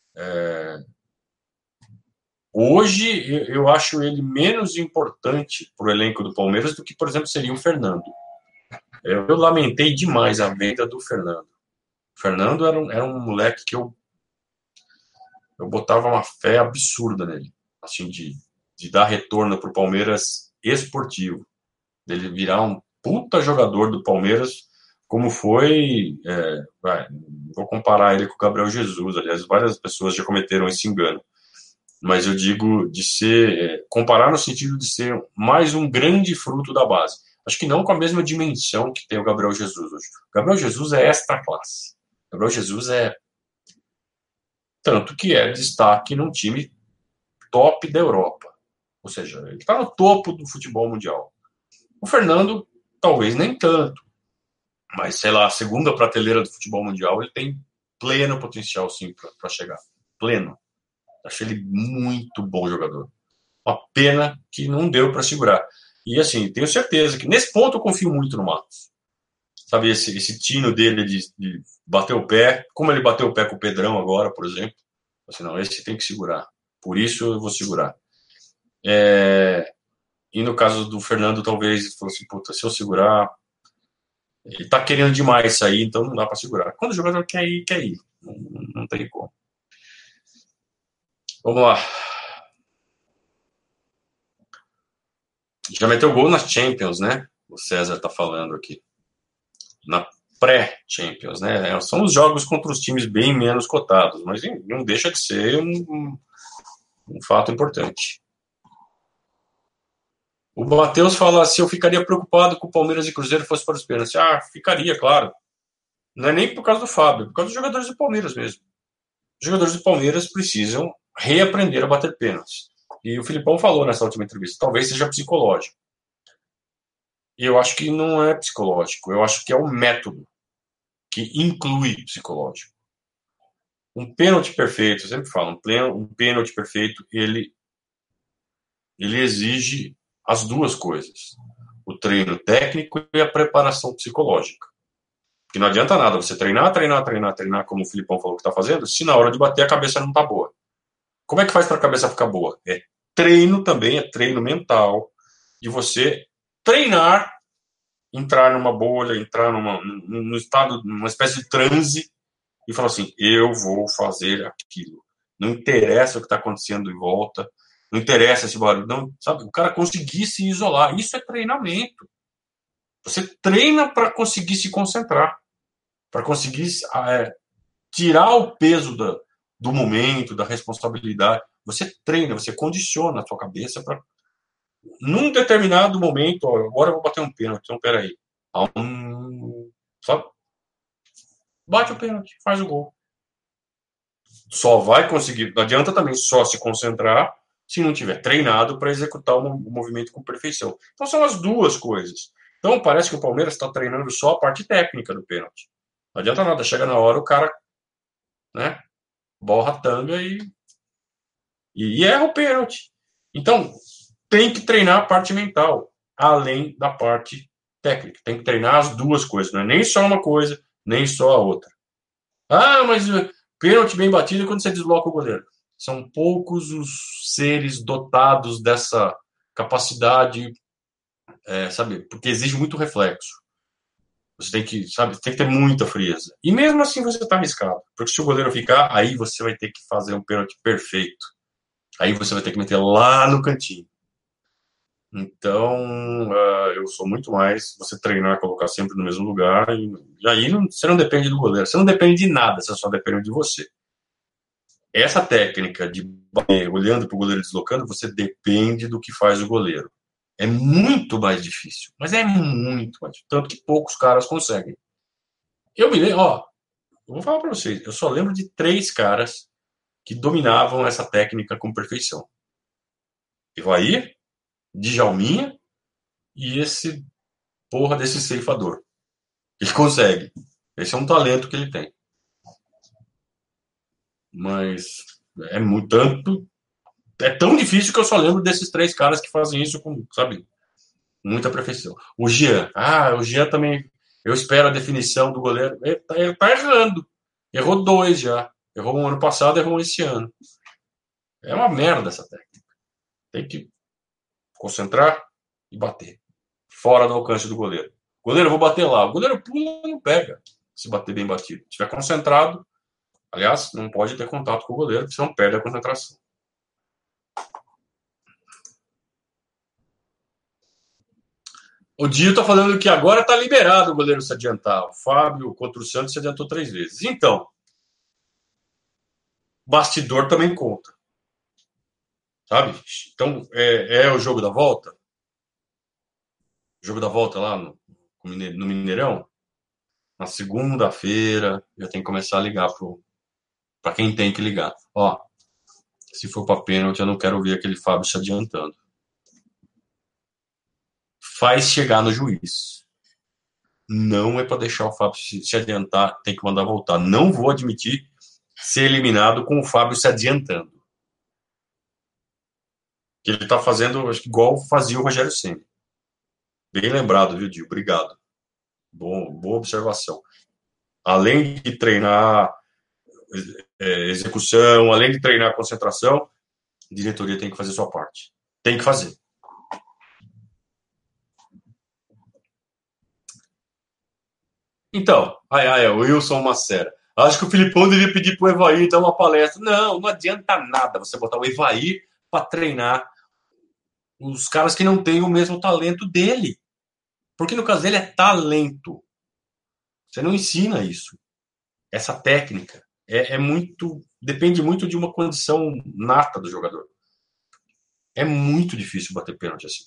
Hoje, eu acho ele menos importante para o elenco do Palmeiras do que, por exemplo, seria o Fernando. Eu lamentei demais a venda do Fernando. O Fernando era um moleque que eu botava uma fé absurda nele, assim, de dar retorno para o Palmeiras esportivo, dele virar um puta jogador do Palmeiras, como foi. Vou comparar ele com o Gabriel Jesus, aliás, várias pessoas já cometeram esse engano, mas eu digo de ser. Comparar no sentido de ser mais um grande fruto da base. Acho que não com a mesma dimensão que tem o Gabriel Jesus hoje. O Gabriel Jesus é extra classe. O Gabriel Jesus é. Tanto que é destaque num time top da Europa. Ou seja, ele está no topo do futebol mundial. O Fernando, talvez nem tanto, mas sei lá, a segunda prateleira do futebol mundial, ele tem pleno potencial sim para chegar. Pleno. Acho ele muito bom jogador. Uma pena que não deu para segurar. E assim, tenho certeza que nesse ponto eu confio muito no Matos. Sabe, esse tino dele de bater o pé, como ele bateu o pé com o Pedrão agora, por exemplo. Assim, não, esse tem que segurar. Por isso eu vou segurar. E no caso do Fernando, talvez ele falou assim: puta, se eu segurar, ele tá querendo demais sair, então não dá para segurar. Quando o jogador quer ir, quer ir. Não tem como. Vamos lá. Já meteu gol nas Champions, né? O César tá falando aqui. Na pré-Champions, né? São os jogos contra os times bem menos cotados, mas não deixa de ser um fato importante. O Matheus fala se eu ficaria preocupado com o Palmeiras e Cruzeiro fosse para os pênaltis. Ah, ficaria, claro. Não é nem por causa do Fábio, é por causa dos jogadores do Palmeiras mesmo. Os jogadores do Palmeiras precisam reaprender a bater pênaltis. E o Filipão falou nessa última entrevista, talvez seja psicológico. E eu acho que não é psicológico, eu acho que é o método que inclui psicológico. Um pênalti perfeito, eu sempre falo, um pênalti perfeito, ele exige as duas coisas: o treino técnico e a preparação psicológica. Porque não adianta nada você treinar, como o Filipão falou que está fazendo, se na hora de bater a cabeça não está boa. Como é que faz para a cabeça ficar boa? É treino também, é treino mental, de você treinar, entrar numa bolha, entrar num estado, numa espécie de transe e falar assim: eu vou fazer aquilo. Não interessa o que está acontecendo em volta, não interessa esse barulho, não, sabe? O cara conseguir se isolar, isso é treinamento. Você treina para conseguir se concentrar, para conseguir tirar o peso do momento, da responsabilidade. Você treina, você condiciona a sua cabeça para, num determinado momento, ó, agora eu vou bater um pênalti, então peraí. Sabe? Bate o pênalti, faz o gol. Só vai conseguir, não adianta também só se concentrar se não tiver treinado para executar o movimento com perfeição. Então são as duas coisas. Então parece que o Palmeiras está treinando só a parte técnica do pênalti. Não adianta nada, chega na hora o cara, né, borra a tanga e erra o pênalti. Então tem que treinar a parte mental, além da parte técnica. Tem que treinar as duas coisas, não é nem só uma coisa, nem só a outra. Ah, mas pênalti bem batido é quando você desloca o goleiro. São poucos os seres dotados dessa capacidade, sabe? Porque exige muito reflexo. Você tem que, sabe, tem que ter muita frieza. E mesmo assim você está arriscado. Porque se o goleiro ficar, aí você vai ter que fazer um pênalti perfeito. Aí você vai ter que meter lá no cantinho. Então, eu sou muito mais você treinar, colocar sempre no mesmo lugar. E aí você não depende do goleiro. Você não depende de nada, você só depende de você. Essa técnica de olhando para o goleiro deslocando, você depende do que faz o goleiro. É muito mais difícil, mas é muito mais difícil. Tanto que poucos caras conseguem. Eu me lembro, ó, eu vou falar para vocês, eu só lembro de 3 caras que dominavam essa técnica com perfeição: Evair, Djalminha e esse porra desse ceifador. Ele consegue. Esse é um talento que ele tem. Mas é muito tanto. É tão difícil que eu só lembro desses 3 caras que fazem isso com, sabe, muita perfeição. O Jean também. Eu espero a definição do goleiro. Ele tá errando. Errou 2 já. Errou um ano passado, errou esse ano. É uma merda essa técnica. Tem que concentrar e bater. Fora do alcance do goleiro. Goleiro, eu vou bater lá. O goleiro pula e não pega. Se bater bem batido. Se estiver concentrado, aliás, não pode ter contato com o goleiro, porque senão perde a concentração. O Dio tá falando que agora tá liberado o goleiro se adiantar. O Fábio contra o Santos se adiantou 3 vezes. Então, bastidor também conta, sabe? Então, o jogo da volta, lá no Mineirão, na segunda-feira, já tem que começar a ligar para quem tem que ligar. Ó, se for para pênalti, eu não quero ver aquele Fábio se adiantando. Faz chegar no juiz. Não é para deixar o Fábio se adiantar, tem que mandar voltar. Não vou admitir ser eliminado com o Fábio se adiantando. Que ele está fazendo, acho que igual fazia o Rogério Ceni. Bem lembrado, viu, Dio? Obrigado. Boa observação. Além de treinar execução, além de treinar concentração, a diretoria tem que fazer sua parte. Tem que fazer. Então, o Wilson Macera. Acho que o Filipão devia pedir para o Evair dar uma palestra. Não, não adianta nada você botar o Evair para treinar os caras que não têm o mesmo talento dele. Porque no caso dele é talento. Você não ensina isso. Essa técnica é muito. Depende muito de uma condição nata do jogador. É muito difícil bater pênalti assim.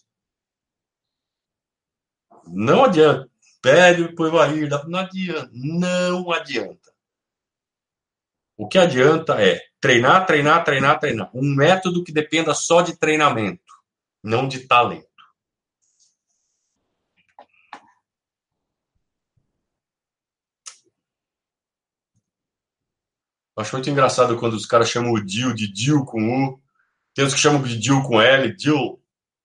Não adianta. Pede pro Evair, não adianta. Não adianta. O que adianta é treinar, treinar, treinar, treinar. Um método que dependa só de treinamento, não de talento. Eu acho muito engraçado quando os caras chamam o Dil de Dil com U. Tem uns que chamam de Dil com L, Dil.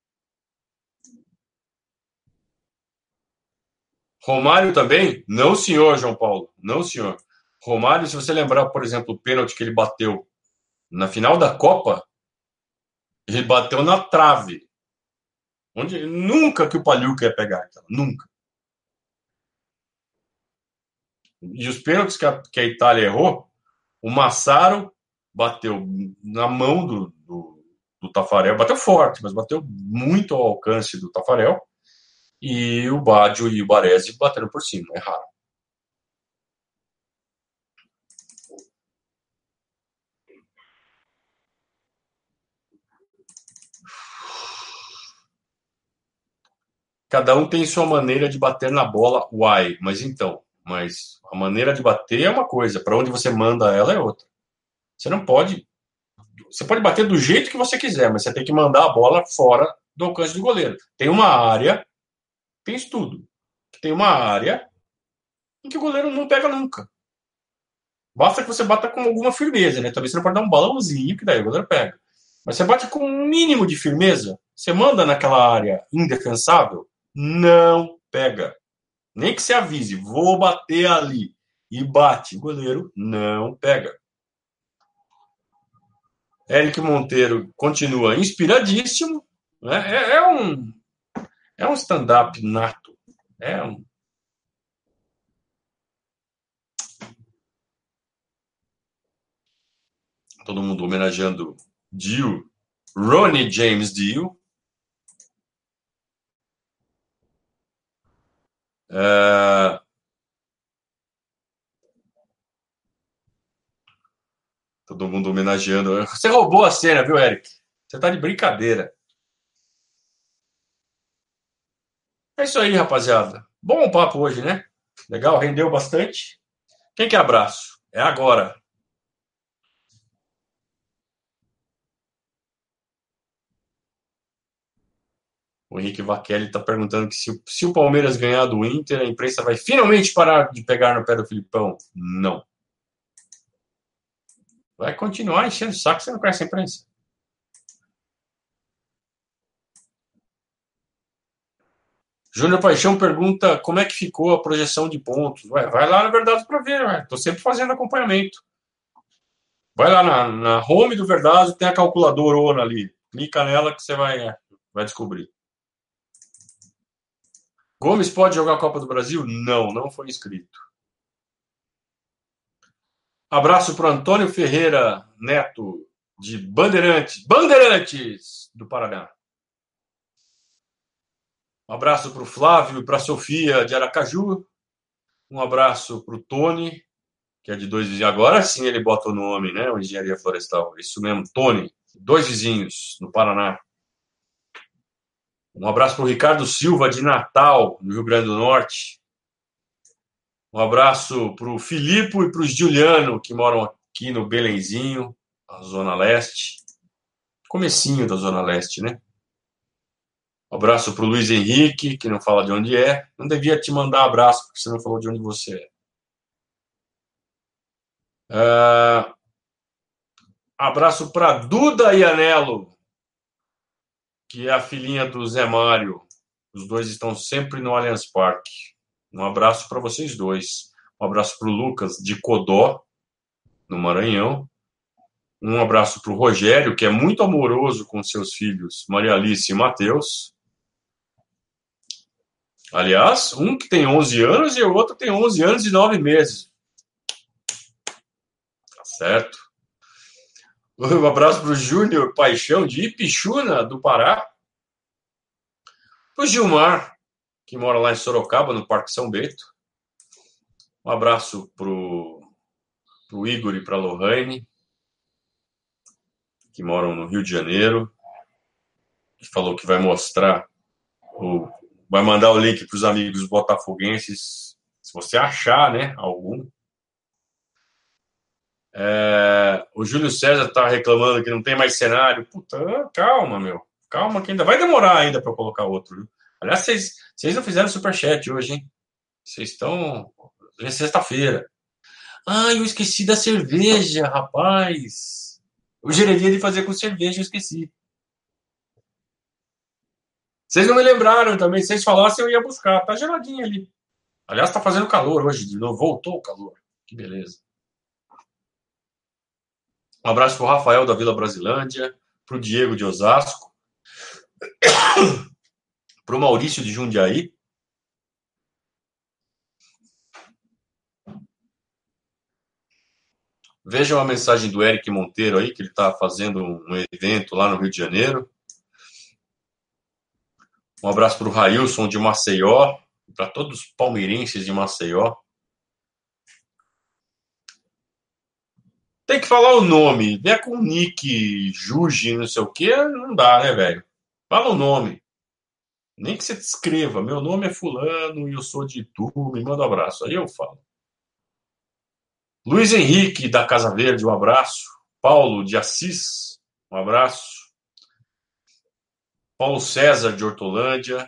Romário também? Não, senhor, João Paulo. Não, senhor. Romário, se você lembrar, por exemplo, o pênalti que ele bateu na final da Copa, ele bateu na trave. Onde nunca que o Pagliuca ia pegar aquela. Nunca. E os pênaltis que a Itália errou, o Massaro bateu na mão do Tafarel. Bateu forte, mas bateu muito ao alcance do Tafarel. E o Baggio e o Baresi bateram por cima. É raro. Cada um tem sua maneira de bater na bola, why? Mas a maneira de bater é uma coisa, para onde você manda ela é outra. Você não pode. Você pode bater do jeito que você quiser, mas você tem que mandar a bola fora do alcance do goleiro. Tem uma área, tem estudo, tem uma área em que o goleiro não pega nunca. Basta que você bata com alguma firmeza, né? Talvez você não pode dar um balãozinho, que daí o goleiro pega. Mas você bate com um mínimo de firmeza, você manda naquela área indefensável, não pega. Nem que se avise, vou bater ali. E bate. O goleiro não pega. Eric Monteiro continua inspiradíssimo. Né? É um stand-up nato. É um... Todo mundo homenageando Dio. Ronnie James Dio. Todo mundo homenageando. Você roubou a cena, viu, Eric? Você tá de brincadeira. É isso aí, rapaziada. Bom papo hoje, né? Legal, rendeu bastante. Quem quer abraço? É agora. O Henrique Vachelli está perguntando que se o Palmeiras ganhar do Inter, a imprensa vai finalmente parar de pegar no pé do Filipão. Não. Vai continuar enchendo o saco, você não conhece a imprensa. Júnior Paixão pergunta como é que ficou a projeção de pontos. Vai lá, na verdade, para ver. Estou sempre fazendo acompanhamento. Vai lá na home do Verdade, tem a calculadora ali. Clica nela que você vai descobrir. Gomes pode jogar a Copa do Brasil? Não foi inscrito. Abraço para Antônio Ferreira Neto, de Bandeirantes do Paraná. Um abraço para o Flávio e para a Sofia de Aracaju. Um abraço para o Tony, que é de dois vizinhos. Agora sim ele bota o nome, né? O Engenharia Florestal. Isso mesmo, Tony. Dois vizinhos no Paraná. Um abraço para o Ricardo Silva, de Natal, no Rio Grande do Norte. Um abraço para o Filipe e para o Juliano, que moram aqui no Belenzinho, na Zona Leste. Comecinho da Zona Leste, né? Um abraço para o Luiz Henrique, que não fala de onde é. Não devia te mandar abraço, porque você não falou de onde você é. Abraço para Duda Ianello, que é a filhinha do Zé Mário. Os dois estão sempre no Allianz Parque. Um abraço para vocês dois. Um abraço para o Lucas, de Codó, no Maranhão. Um abraço para o Rogério, que é muito amoroso com seus filhos, Maria Alice e Matheus. Aliás, um que tem 11 anos e o outro tem 11 anos e 9 meses. Tá certo? Um abraço para o Júnior Paixão, de Ipixuna, do Pará. Para o Gilmar, que mora lá em Sorocaba, no Parque São Bento. Um abraço para o Igor e para a Lohane, que moram no Rio de Janeiro. Que falou que vai mostrar, vai mandar o link para os amigos botafoguenses, se você achar, né, algum. O Júlio César está reclamando que não tem mais cenário. Puta, calma, meu. Calma, que ainda vai demorar ainda para colocar outro. Viu? Aliás, vocês não fizeram superchat hoje, hein? Vocês estão... Hoje é sexta-feira. Ah, eu esqueci da cerveja, rapaz. O gereria de fazer com cerveja, eu esqueci. Vocês não me lembraram também. Se vocês falassem, eu ia buscar. Tá geladinho ali. Aliás, tá fazendo calor hoje de novo. Voltou o calor. Que beleza. Um abraço pro Rafael da Vila Brasilândia, pro Diego de Osasco, pro Maurício de Jundiaí. Vejam a mensagem do Eric Monteiro aí, que ele está fazendo um evento lá no Rio de Janeiro. Um abraço para o Railson de Maceió, para todos os palmeirenses de Maceió. Tem que falar o nome. Vier com Nick, Juji, não sei o quê, não dá, né, velho? Fala o nome. Nem que você escreva. Meu nome é Fulano e eu sou de Itu. Me manda um abraço. Aí eu falo. Luiz Henrique, da Casa Verde, um abraço. Paulo de Assis, um abraço. Paulo César, de Hortolândia.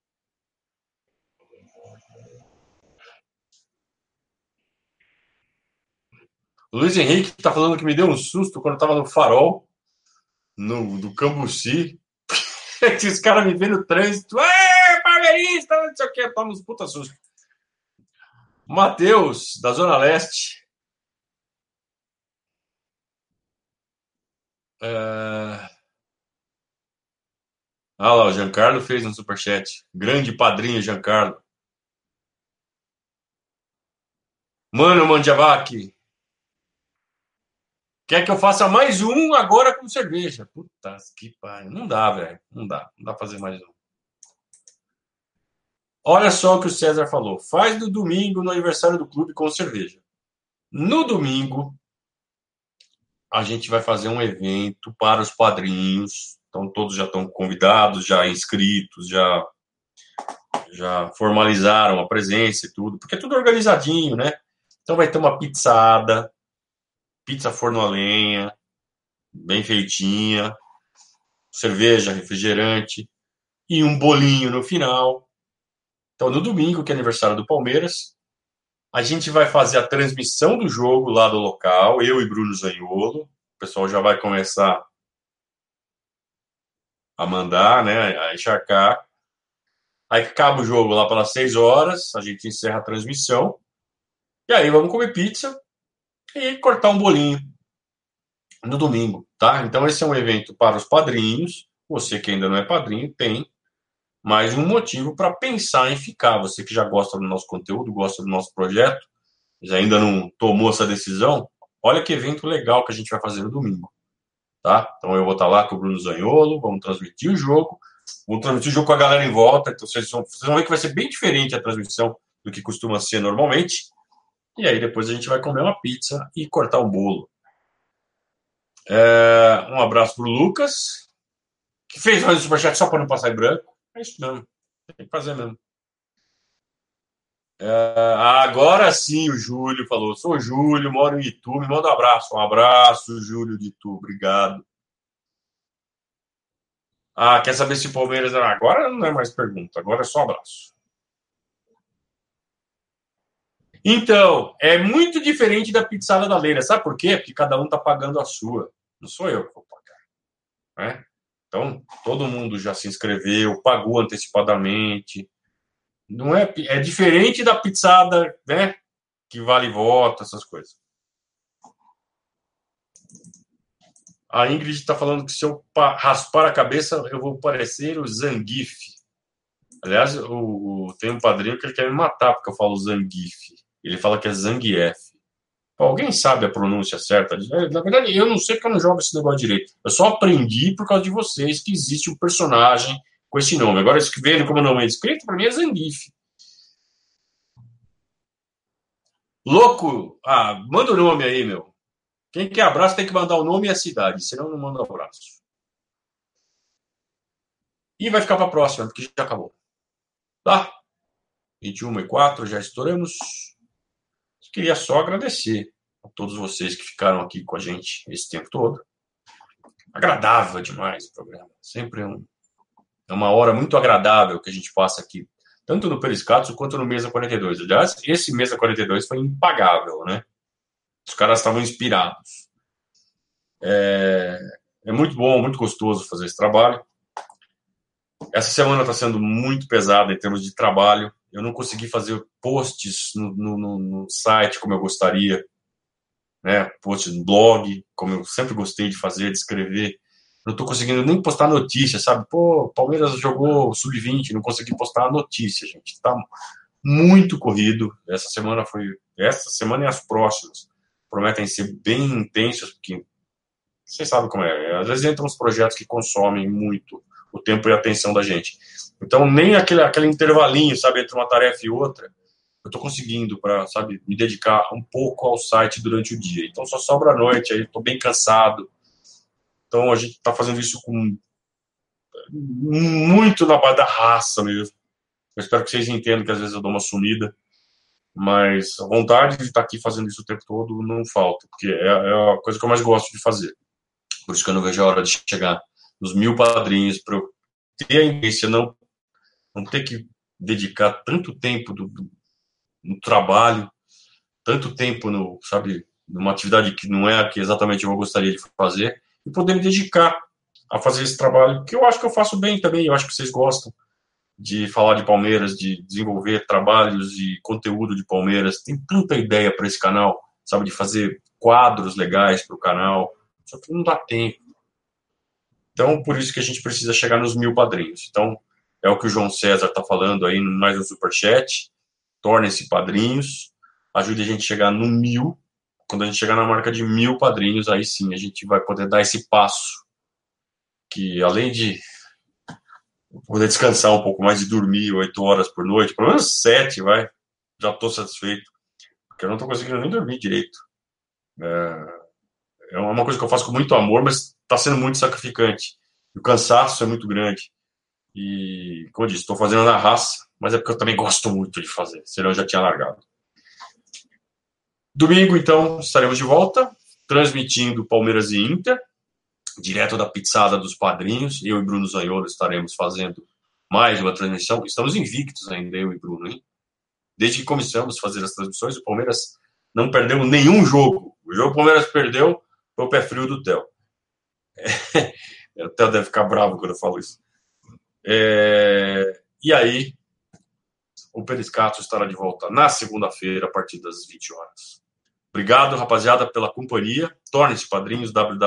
O Luiz Henrique está falando que me deu um susto quando eu estava no Farol, do Cambuci. Que os caras me vêem no trânsito. Ê, palmeirista, não sei o que. Toma uns puta susto. Matheus, da Zona Leste. Ah lá, o Giancarlo fez um superchat. Grande padrinho, Giancarlo. Mano, Mandiavac, quer que eu faça mais um agora com cerveja? Puta que pariu. Não dá, velho. Não dá. Não dá pra fazer mais um. Olha só o que o César falou. Faz no domingo, no aniversário do clube, com cerveja. No domingo, a gente vai fazer um evento para os padrinhos. Então, todos já estão convidados, já inscritos, já formalizaram a presença e tudo, porque é tudo organizadinho, né? Então, vai ter uma pizzada, pizza forno a lenha, bem feitinha, cerveja, refrigerante e um bolinho no final. Então, no domingo, que é aniversário do Palmeiras, a gente vai fazer a transmissão do jogo lá do local, eu e Bruno Zaniolo. O pessoal já vai começar a mandar, né, a encharcar. Aí acaba o jogo lá pelas 6 horas, a gente encerra a transmissão. E aí vamos comer pizza e cortar um bolinho no domingo, tá? Então esse é um evento para os padrinhos. Você que ainda não é padrinho tem mais um motivo para pensar em ficar. Você que já gosta do nosso conteúdo, gosta do nosso projeto, já ainda não tomou essa decisão, olha que evento legal que a gente vai fazer no domingo, tá? Então eu vou estar lá com o Bruno Zaniolo, vamos transmitir o jogo, vamos transmitir o jogo com a galera em volta, então vocês vão ver que vai ser bem diferente a transmissão do que costuma ser normalmente, e aí depois a gente vai comer uma pizza e cortar um bolo. Um abraço pro Lucas, que fez mais um superchat só para não passar em branco. É isso mesmo, tem que fazer mesmo. Agora sim o Júlio falou, sou o Júlio, moro em Itu, me manda um abraço, Júlio de Itu, obrigado. Quer saber se o Palmeiras... Agora não é mais pergunta, agora é só abraço. Então, é muito diferente da pizzada da Leira. Sabe por quê? Porque cada um tá pagando a sua. Não sou eu que vou pagar. Né? Então, todo mundo já se inscreveu, pagou antecipadamente. Não é, é diferente da pizzada, né? Que vale voto, essas coisas. A Ingrid está falando que se eu raspar a cabeça, eu vou parecer o Zangief. Aliás, tem um padrinho que ele quer me matar porque eu falo Zangief. Ele fala que é Zangief. Alguém sabe a pronúncia certa? Na verdade, eu não sei porque eu não jogo esse negócio direito. Eu só aprendi por causa de vocês que existe um personagem com esse nome. Agora, vendo como o nome é escrito, para mim é Zangief. Louco! Manda o nome aí, meu. Quem quer abraço tem que mandar o nome e a cidade, senão não manda abraço. E vai ficar para a próxima, porque já acabou. Tá? 21h04, já estouramos. Queria só agradecer a todos vocês que ficaram aqui com a gente esse tempo todo. Agradável demais o programa. Sempre é uma hora muito agradável que a gente passa aqui, tanto no Periscatos quanto no Mesa 42. Aliás, esse Mesa 42 foi impagável, né? Os caras estavam inspirados. É muito bom, muito gostoso fazer esse trabalho. Essa semana está sendo muito pesada em termos de trabalho. Eu não consegui fazer posts no site como eu gostaria, né? Posts no blog, como eu sempre gostei de fazer, de escrever. Não estou conseguindo nem postar notícia, sabe? Pô, Palmeiras jogou sub-20, não consegui postar a notícia, gente. Tá muito corrido. Essa semana e as próximas prometem ser bem intensos, porque vocês sabem como é. Às vezes entram uns projetos que consomem muito o tempo e a atenção da gente. Então, nem aquele intervalinho, sabe, entre uma tarefa e outra, eu estou conseguindo para, sabe, me dedicar um pouco ao site durante o dia. Então, só sobra a noite, aí estou bem cansado. Então, a gente está fazendo isso com muito na base da raça mesmo. Eu espero que vocês entendam que às vezes eu dou uma sumida, mas a vontade de estar aqui fazendo isso o tempo todo não falta, porque é a coisa que eu mais gosto de fazer. Por isso que eu não vejo a hora de chegar nos 1.000 padrinhos, para eu ter a ingência, não ter que dedicar tanto tempo no trabalho, tanto tempo no, sabe, numa atividade que não é a que exatamente eu gostaria de fazer, e poder me dedicar a fazer esse trabalho, que eu acho que eu faço bem também, eu acho que vocês gostam de falar de Palmeiras, de desenvolver trabalhos de conteúdo de Palmeiras. Tem tanta ideia para esse canal, sabe, de fazer quadros legais para o canal, só que não dá tempo. Então, por isso que a gente precisa chegar nos 1.000 padrinhos. Então, é o que o João César está falando aí, mais um superchat. Tornem-se padrinhos, ajude a gente a chegar no 1.000. Quando a gente chegar na marca de 1.000 padrinhos, aí sim a gente vai poder dar esse passo. Que além de poder descansar um pouco mais e dormir 8 horas por noite, pelo menos 7, vai, já estou satisfeito. Porque eu não estou conseguindo nem dormir direito. É uma coisa que eu faço com muito amor, mas está sendo muito sacrificante. O cansaço é muito grande. E, como eu disse, estou fazendo na raça, mas é porque eu também gosto muito de fazer, senão eu já tinha largado. Domingo, então, estaremos de volta, transmitindo Palmeiras e Inter, direto da pizzada dos padrinhos. Eu e Bruno Zaniolo estaremos fazendo mais uma transmissão. Estamos invictos ainda, eu e Bruno, hein? Desde que começamos a fazer as transmissões, o Palmeiras não perdeu nenhum jogo. O jogo que o Palmeiras perdeu foi o pé frio do Theo. O Theo deve ficar bravo quando eu falo isso. E aí, o Periscato estará de volta na segunda-feira, a partir das 20 horas. Obrigado, rapaziada, pela companhia. Tornem-se padrinhos,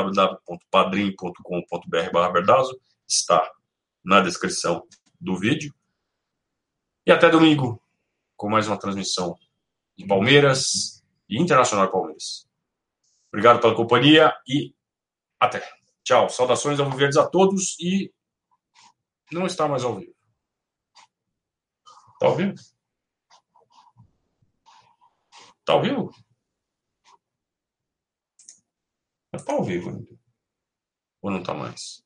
www.padrim.com.br/Berdazo. Está na descrição do vídeo. E até domingo, com mais uma transmissão de Palmeiras e Internacional Palmeiras. Obrigado pela companhia e até. Tchau. Saudações alviverdes a todos e não está mais ao vivo. Tá ouvindo? Tá ao vivo? Tá ao vivo ainda. Ou não tá mais?